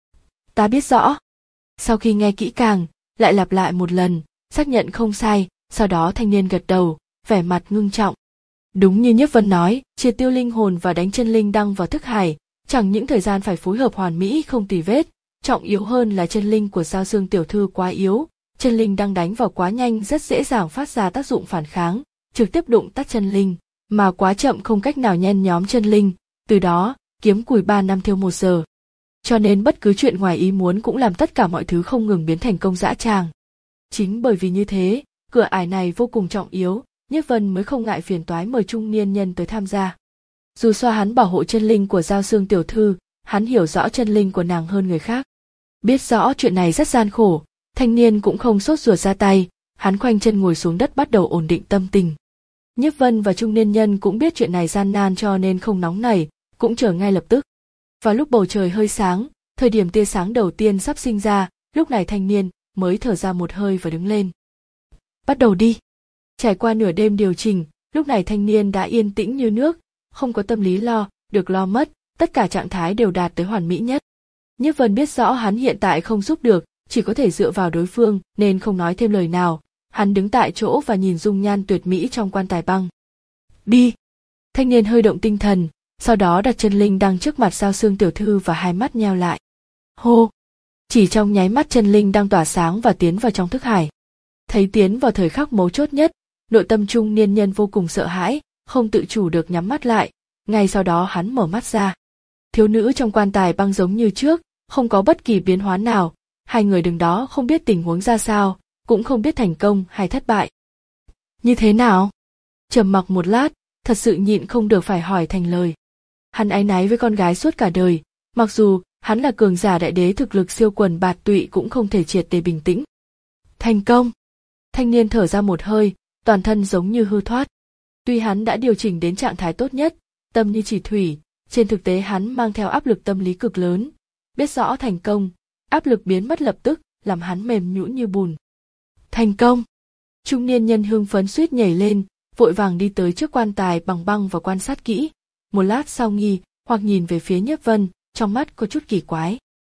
Ta biết rõ. Sau khi nghe kỹ càng, lại lặp lại một lần, xác nhận không sai, sau đó thanh niên gật đầu, vẻ mặt ngưng trọng. Đúng như Nhiếp Vân nói, triệt tiêu linh hồn và đánh chân linh đăng vào thức hải, chẳng những thời gian phải phối hợp hoàn mỹ không tì vết, trọng yếu hơn là chân linh của Giao Xương tiểu thư quá yếu, chân linh đăng đánh vào quá nhanh rất dễ dàng phát ra tác dụng phản kháng, trực tiếp đụng tắt chân linh, mà quá chậm không cách nào nhen nhóm chân linh, từ đó, kiếm củi ba năm thiêu một giờ. Cho nên bất cứ chuyện ngoài ý muốn cũng làm tất cả mọi thứ không ngừng biến thành công dã tràng. Chính bởi vì như thế, cửa ải này vô cùng trọng yếu, Nhiếp Vân mới không ngại phiền toái mời trung niên nhân tới tham gia. Dù sao hắn bảo hộ chân linh của Giao Xương tiểu thư, hắn hiểu rõ chân linh của nàng hơn người khác. Biết rõ chuyện này rất gian khổ, thanh niên cũng không sốt ruột ra tay, hắn khoanh chân ngồi xuống đất bắt đầu ổn định tâm tình. Nhiếp Vân và trung niên nhân cũng biết chuyện này gian nan cho nên không nóng nảy, cũng chờ ngay lập tức. Vào lúc bầu trời hơi sáng, thời điểm tia sáng đầu tiên sắp sinh ra, lúc này thanh niên mới thở ra một hơi và đứng lên. Bắt đầu đi. Trải qua nửa đêm điều chỉnh, lúc này thanh niên đã yên tĩnh như nước, không có tâm lý lo, được lo mất, tất cả trạng thái đều đạt tới hoàn mỹ nhất. Nhiếp Vân biết rõ hắn hiện tại không giúp được, chỉ có thể dựa vào đối phương nên không nói thêm lời nào, hắn đứng tại chỗ và nhìn dung nhan tuyệt mỹ trong quan tài băng. Đi! Thanh niên hơi động tinh thần, sau đó đặt chân linh đăng trước mặt Giao Xương tiểu thư và hai mắt nheo lại. Hô! Chỉ trong nháy mắt chân linh đang tỏa sáng và tiến vào trong thức hải. Thấy tiến vào thời khắc mấu chốt nhất, nội tâm trung niên nhân vô cùng sợ hãi, không tự chủ được nhắm mắt lại, ngay sau đó hắn mở mắt ra. Thiếu nữ trong quan tài băng giống như trước, không có bất kỳ biến hóa nào, hai người đứng đó không biết tình huống ra sao, cũng không biết thành công hay thất bại. Như thế nào? Trầm mặc một lát, thật sự nhịn không được phải hỏi thành lời. Hắn áy náy với con gái suốt cả đời, mặc dù hắn là cường giả đại đế thực lực siêu quần bạt tụy cũng không thể triệt để bình tĩnh. Thành công! Thanh niên thở ra một hơi, toàn thân giống như hư thoát. Tuy hắn đã điều chỉnh đến trạng thái tốt nhất, tâm như chỉ thủy, trên thực tế hắn mang theo áp lực tâm lý cực lớn. Biết rõ thành công, áp lực biến mất lập tức, làm hắn mềm nhũn như bùn. Thành công! Trung niên nhân hưng phấn suýt nhảy lên, vội vàng đi tới trước quan tài bằng băng và quan sát kỹ. Một lát sau nghi, hoặc nhìn về phía Nhiếp Vân, trong mắt có chút kỳ quái.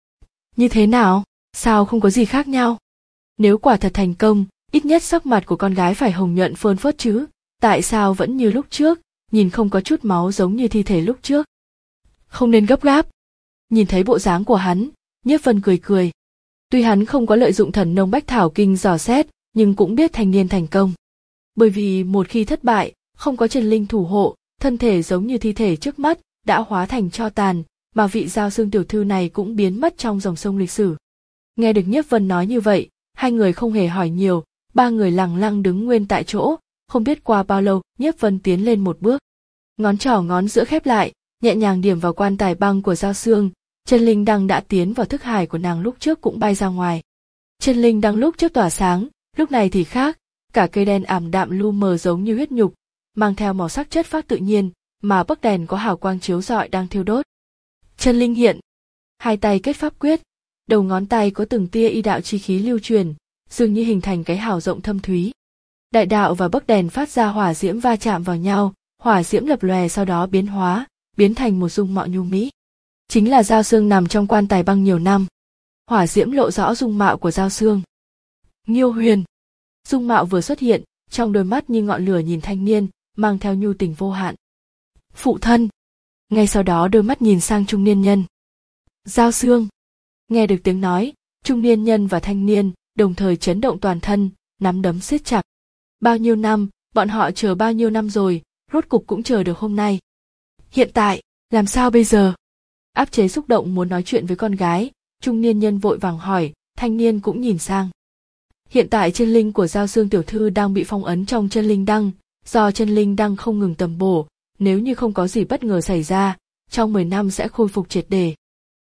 Như thế nào? Sao không có gì khác nhau? Nếu quả thật thành công, ít nhất sắc mặt của con gái phải hồng nhuận phơn phớt chứ, tại sao vẫn như lúc trước, nhìn không có chút máu giống như thi thể lúc trước? Không nên gấp gáp. Nhìn thấy bộ dáng của hắn, Nhiếp Vân cười cười. Tuy hắn không có lợi dụng thần nông bách thảo kinh dò xét, nhưng cũng biết thanh niên thành công. Bởi vì một khi thất bại, không có chân linh thủ hộ, thân thể giống như thi thể trước mắt, đã hóa thành tro tàn, mà vị Giao Xương tiểu thư này cũng biến mất trong dòng sông lịch sử. Nghe được Nhiếp Vân nói như vậy, hai người không hề hỏi nhiều, ba người lẳng lặng đứng nguyên tại chỗ, không biết qua bao lâu, Nhiếp Vân tiến lên một bước. Ngón trỏ ngón giữa khép lại, nhẹ nhàng điểm vào quan tài băng của Giao Xương, chân linh đăng đã tiến vào thức hải của nàng lúc trước cũng bay ra ngoài. Chân linh đăng lúc trước tỏa sáng, lúc này thì khác, cả cây đen ảm đạm lu mờ giống như huyết nhục, mang theo màu sắc chất phác tự nhiên, mà bấc đèn có hào quang chiếu rọi đang thiêu đốt. Chân linh hiện, hai tay kết pháp quyết, đầu ngón tay có từng tia y đạo chi khí lưu truyền, dường như hình thành cái hào rộng thâm thúy. Đại đạo và bấc đèn phát ra hỏa diễm va chạm vào nhau, hỏa diễm lập lòe sau đó biến hóa, biến thành một dung mạo nhu mỹ. Chính là Giao Xương nằm trong quan tài băng nhiều năm. Hỏa diễm lộ rõ dung mạo của Giao Xương. Nghiêu Huyền. Dung mạo vừa xuất hiện, trong đôi mắt như ngọn lửa nhìn thanh niên, mang theo nhu tình vô hạn. Phụ thân. Ngay sau đó đôi mắt nhìn sang trung niên nhân. Giao Xương. Nghe được tiếng nói, trung niên nhân và thanh niên đồng thời chấn động toàn thân, nắm đấm siết chặt. Bao nhiêu năm, bọn họ chờ bao nhiêu năm rồi, rốt cục cũng chờ được hôm nay. Hiện tại, làm sao bây giờ? Áp chế xúc động muốn nói chuyện với con gái, trung niên nhân vội vàng hỏi, thanh niên cũng nhìn sang. Hiện tại chân linh của Giao Xương tiểu thư đang bị phong ấn trong chân linh đăng, do chân linh đăng không ngừng tầm bổ, nếu như không có gì bất ngờ xảy ra, trong mười năm sẽ khôi phục triệt để.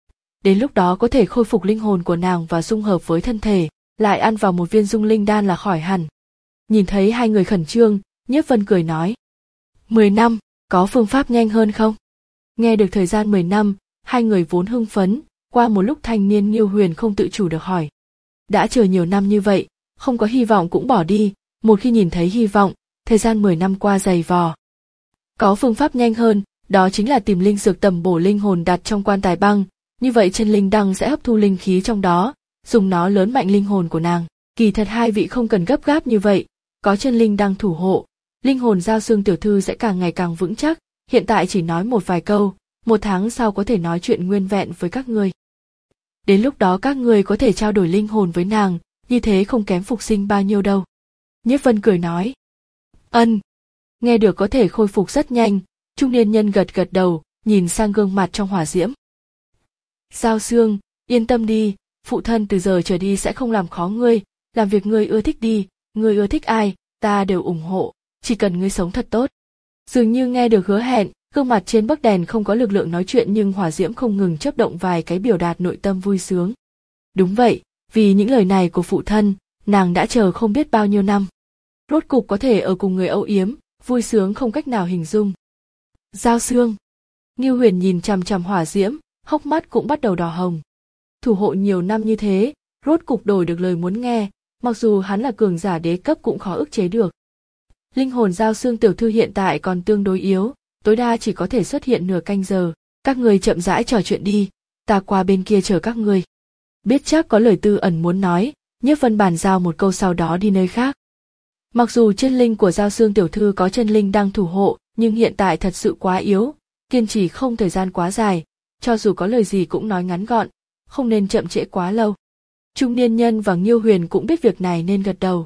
Đến lúc đó có thể khôi phục linh hồn của nàng và dung hợp với thân thể, lại ăn vào một viên dung linh đan là khỏi hẳn. Nhìn thấy hai người khẩn trương, Nhiếp Vân cười nói. Mười năm, có phương pháp nhanh hơn không? Nghe được thời gian mười năm, hai người vốn hưng phấn, qua một lúc thanh niên Nghiêu Huyền không tự chủ được hỏi. Đã chờ nhiều năm như vậy, không có hy vọng cũng bỏ đi, một khi nhìn thấy hy vọng, thời gian mười năm qua dày vò. Có phương pháp nhanh hơn, đó chính là tìm linh dược tầm bổ linh hồn đặt trong quan tài băng, như vậy chân linh đăng sẽ hấp thu linh khí trong đó, dùng nó lớn mạnh linh hồn của nàng. Kỳ thật hai vị không cần gấp gáp như vậy, có chân linh đăng thủ hộ, linh hồn Giao Xương tiểu thư sẽ càng ngày càng vững chắc, hiện tại chỉ nói một vài câu, một tháng sau có thể nói chuyện nguyên vẹn với các ngươi. Đến lúc đó các ngươi có thể trao đổi linh hồn với nàng, như thế không kém phục sinh bao nhiêu đâu. Nhiếp Vân cười nói. Ân. Nghe được có thể khôi phục rất nhanh, trung niên nhân gật gật đầu, nhìn sang gương mặt trong hỏa diễm. Giao Xương, yên tâm đi, phụ thân từ giờ trở đi sẽ không làm khó ngươi, làm việc ngươi ưa thích đi, ngươi ưa thích ai, ta đều ủng hộ, chỉ cần ngươi sống thật tốt. Dường như nghe được hứa hẹn, gương mặt trên bấc đèn không có lực lượng nói chuyện nhưng hỏa diễm không ngừng chớp động vài cái biểu đạt nội tâm vui sướng. Đúng vậy, vì những lời này của phụ thân, nàng đã chờ không biết bao nhiêu năm. Rốt cục có thể ở cùng người âu yếm, vui sướng không cách nào hình dung. Giao Xương. Nghiêu Huyền nhìn chằm chằm hỏa diễm, hốc mắt cũng bắt đầu đỏ hồng. Thủ hộ nhiều năm như thế, rốt cục đổi được lời muốn nghe, mặc dù hắn là cường giả đế cấp cũng khó ức chế được. Linh hồn Giao Xương tiểu thư hiện tại còn tương đối yếu, tối đa chỉ có thể xuất hiện nửa canh giờ, các người chậm rãi trò chuyện đi, ta qua bên kia chờ các người. Biết chắc có lời tư ẩn muốn nói, Nhiếp Vân bàn giao một câu sau đó đi nơi khác. Mặc dù chân linh của Giao Xương tiểu thư có chân linh đang thủ hộ, nhưng hiện tại thật sự quá yếu, kiên trì không thời gian quá dài, cho dù có lời gì cũng nói ngắn gọn, không nên chậm trễ quá lâu. Trung niên nhân và Nghiêu Huyền cũng biết việc này nên gật đầu.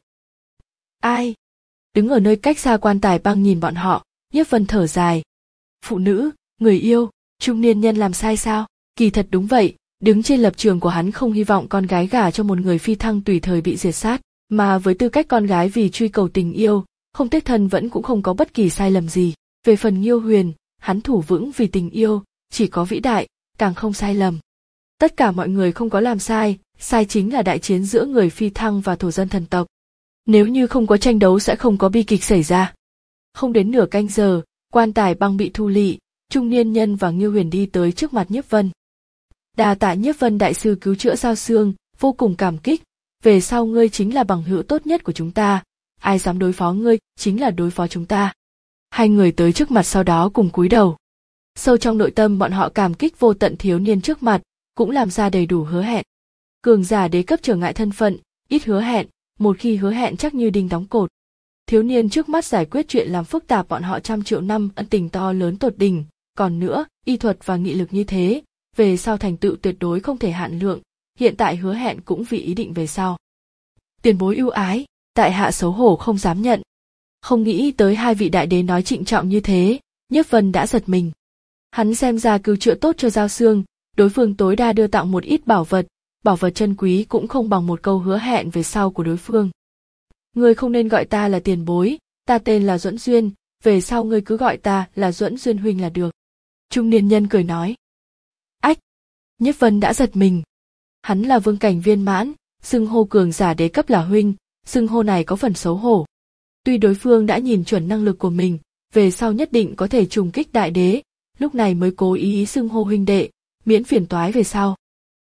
Ai? Đứng ở nơi cách xa quan tài băng nhìn bọn họ, Nhiếp Vân thở dài. Phụ nữ, người yêu, trung niên nhân làm sai sao? Kỳ thật đúng vậy, đứng trên lập trường của hắn không hy vọng con gái gả cho một người phi thăng tùy thời bị diệt sát, mà với tư cách con gái vì truy cầu tình yêu, không tiếc thân vẫn cũng không có bất kỳ sai lầm gì. Về phần Nghiêu Huyền, hắn thủ vững vì tình yêu, chỉ có vĩ đại, càng không sai lầm. Tất cả mọi người không có làm sai, sai chính là đại chiến giữa người phi thăng và thổ dân thần tộc. Nếu như không có tranh đấu sẽ không có bi kịch xảy ra. Không đến nửa canh giờ, quan tài băng bị thu lị, trung niên nhân và Nghiêu Huyền đi tới trước mặt Nhiếp Vân. Đa tạ Nhiếp Vân đại sư cứu chữa Giao Xương, vô cùng cảm kích, về sau ngươi chính là bằng hữu tốt nhất của chúng ta, ai dám đối phó ngươi chính là đối phó chúng ta. Hai người tới trước mặt sau đó cùng cúi đầu. Sâu trong nội tâm bọn họ cảm kích vô tận thiếu niên trước mặt, cũng làm ra đầy đủ hứa hẹn. Cường giả đế cấp trở ngại thân phận, ít hứa hẹn, một khi hứa hẹn chắc như đinh đóng cột. Thiếu niên trước mắt giải quyết chuyện làm phức tạp bọn họ trăm triệu năm ân tình to lớn tột đỉnh, còn nữa, y thuật và nghị lực như thế, về sau thành tựu tuyệt đối không thể hạn lượng, hiện tại hứa hẹn cũng vì ý định về sau. Tiền bối ưu ái, tại hạ xấu hổ không dám nhận. Không nghĩ tới hai vị đại đế nói trịnh trọng như thế, Nhiếp Vân đã giật mình. Hắn xem ra cứu chữa tốt cho Giao Xương, đối phương tối đa đưa tặng một ít bảo vật, bảo vật chân quý cũng không bằng một câu hứa hẹn về sau của đối phương. Ngươi không nên gọi ta là tiền bối, ta tên là Duẫn Duyên, về sau ngươi cứ gọi ta là Duẫn Duyên huynh là được. Trung niên nhân cười nói. Ách! Nhiếp Vân đã giật mình. Hắn là vương cảnh viên mãn, xưng hô cường giả đế cấp là huynh, xưng hô này có phần xấu hổ. Tuy đối phương đã nhìn chuẩn năng lực của mình, về sau nhất định có thể trùng kích đại đế, lúc này mới cố ý ý xưng hô huynh đệ, miễn phiền toái về sau.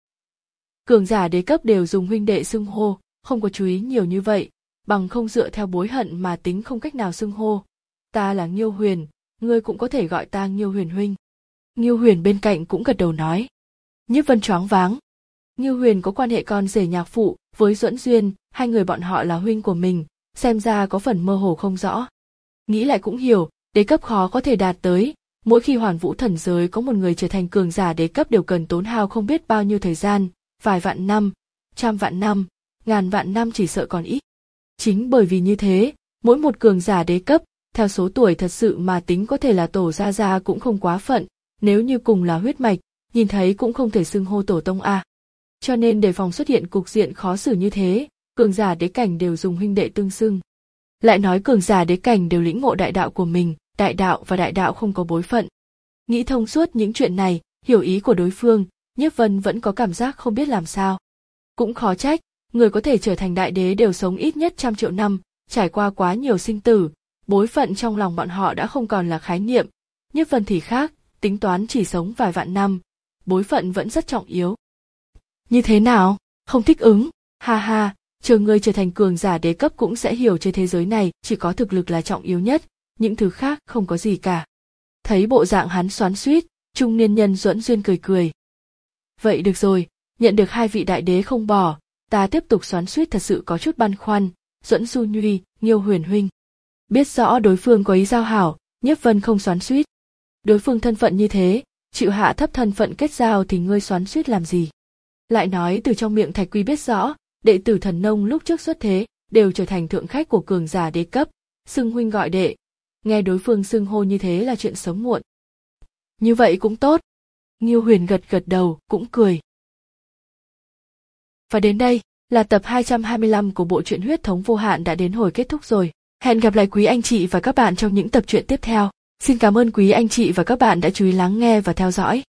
Cường giả đế cấp đều dùng huynh đệ xưng hô, không có chú ý nhiều như vậy, bằng không dựa theo bối hận mà tính không cách nào xưng hô. Ta là Nghiêu Huyền, ngươi cũng có thể gọi ta Nghiêu Huyền huynh. Nghiêu Huyền bên cạnh cũng gật đầu nói. Nhiếp Vân choáng váng. Nghiêu Huyền có quan hệ con rể nhạc phụ với Duẫn Duyên, hai người bọn họ là huynh của mình, xem ra có phần mơ hồ không rõ. Nghĩ lại cũng hiểu, đế cấp khó có thể đạt tới, mỗi khi Hoàn Vũ thần giới có một người trở thành cường giả đế cấp đều cần tốn hao không biết bao nhiêu thời gian, vài vạn năm, trăm vạn năm, ngàn vạn năm chỉ sợ còn ít. Chính bởi vì như thế, mỗi một cường giả đế cấp, theo số tuổi thật sự mà tính có thể là tổ gia gia cũng không quá phận, nếu như cùng là huyết mạch, nhìn thấy cũng không thể xưng hô tổ tông a. Cho nên để phòng xuất hiện cục diện khó xử như thế, cường giả đế cảnh đều dùng huynh đệ tương xưng. Lại nói cường giả đế cảnh đều lĩnh ngộ đại đạo của mình, đại đạo và đại đạo không có bối phận. Nghĩ thông suốt những chuyện này, hiểu ý của đối phương, Nhiếp Vân vẫn có cảm giác không biết làm sao. Cũng khó trách, người có thể trở thành đại đế đều sống ít nhất trăm triệu năm, trải qua quá nhiều sinh tử, bối phận trong lòng bọn họ đã không còn là khái niệm. Nhiếp Vân thì khác, tính toán chỉ sống vài vạn năm, bối phận vẫn rất trọng yếu. Như thế nào, không thích ứng, ha ha, chờ ngươi trở thành cường giả đế cấp cũng sẽ hiểu trên thế giới này chỉ có thực lực là trọng yếu nhất, những thứ khác không có gì cả. Thấy bộ dạng hắn xoắn xuýt, trung niên nhân Duẫn Duyên cười cười. Vậy được rồi, nhận được hai vị đại đế không bỏ, ta tiếp tục xoắn xuýt thật sự có chút băn khoăn, Duẫn Du Nhuy, Nghiêu Huyền huynh. Biết rõ đối phương có ý giao hảo, Nhiếp Vân không xoắn xuýt. Đối phương thân phận như thế, chịu hạ thấp thân phận kết giao thì ngươi xoắn xuýt làm gì? Lại nói từ trong miệng Thạch Quy biết rõ, đệ tử Thần Nông lúc trước xuất thế đều trở thành thượng khách của cường giả đế cấp, xưng huynh gọi đệ. Nghe đối phương xưng hô như thế là chuyện sớm muộn. Như vậy cũng tốt. Nghiêu Huyền gật gật đầu, cũng cười. Và đến đây là tập hai trăm hai mươi lăm của bộ truyện Huyết Thống Vô Hạn đã đến hồi kết thúc rồi. Hẹn gặp lại quý anh chị và các bạn trong những tập truyện tiếp theo. Xin cảm ơn quý anh chị và các bạn đã chú ý lắng nghe và theo dõi.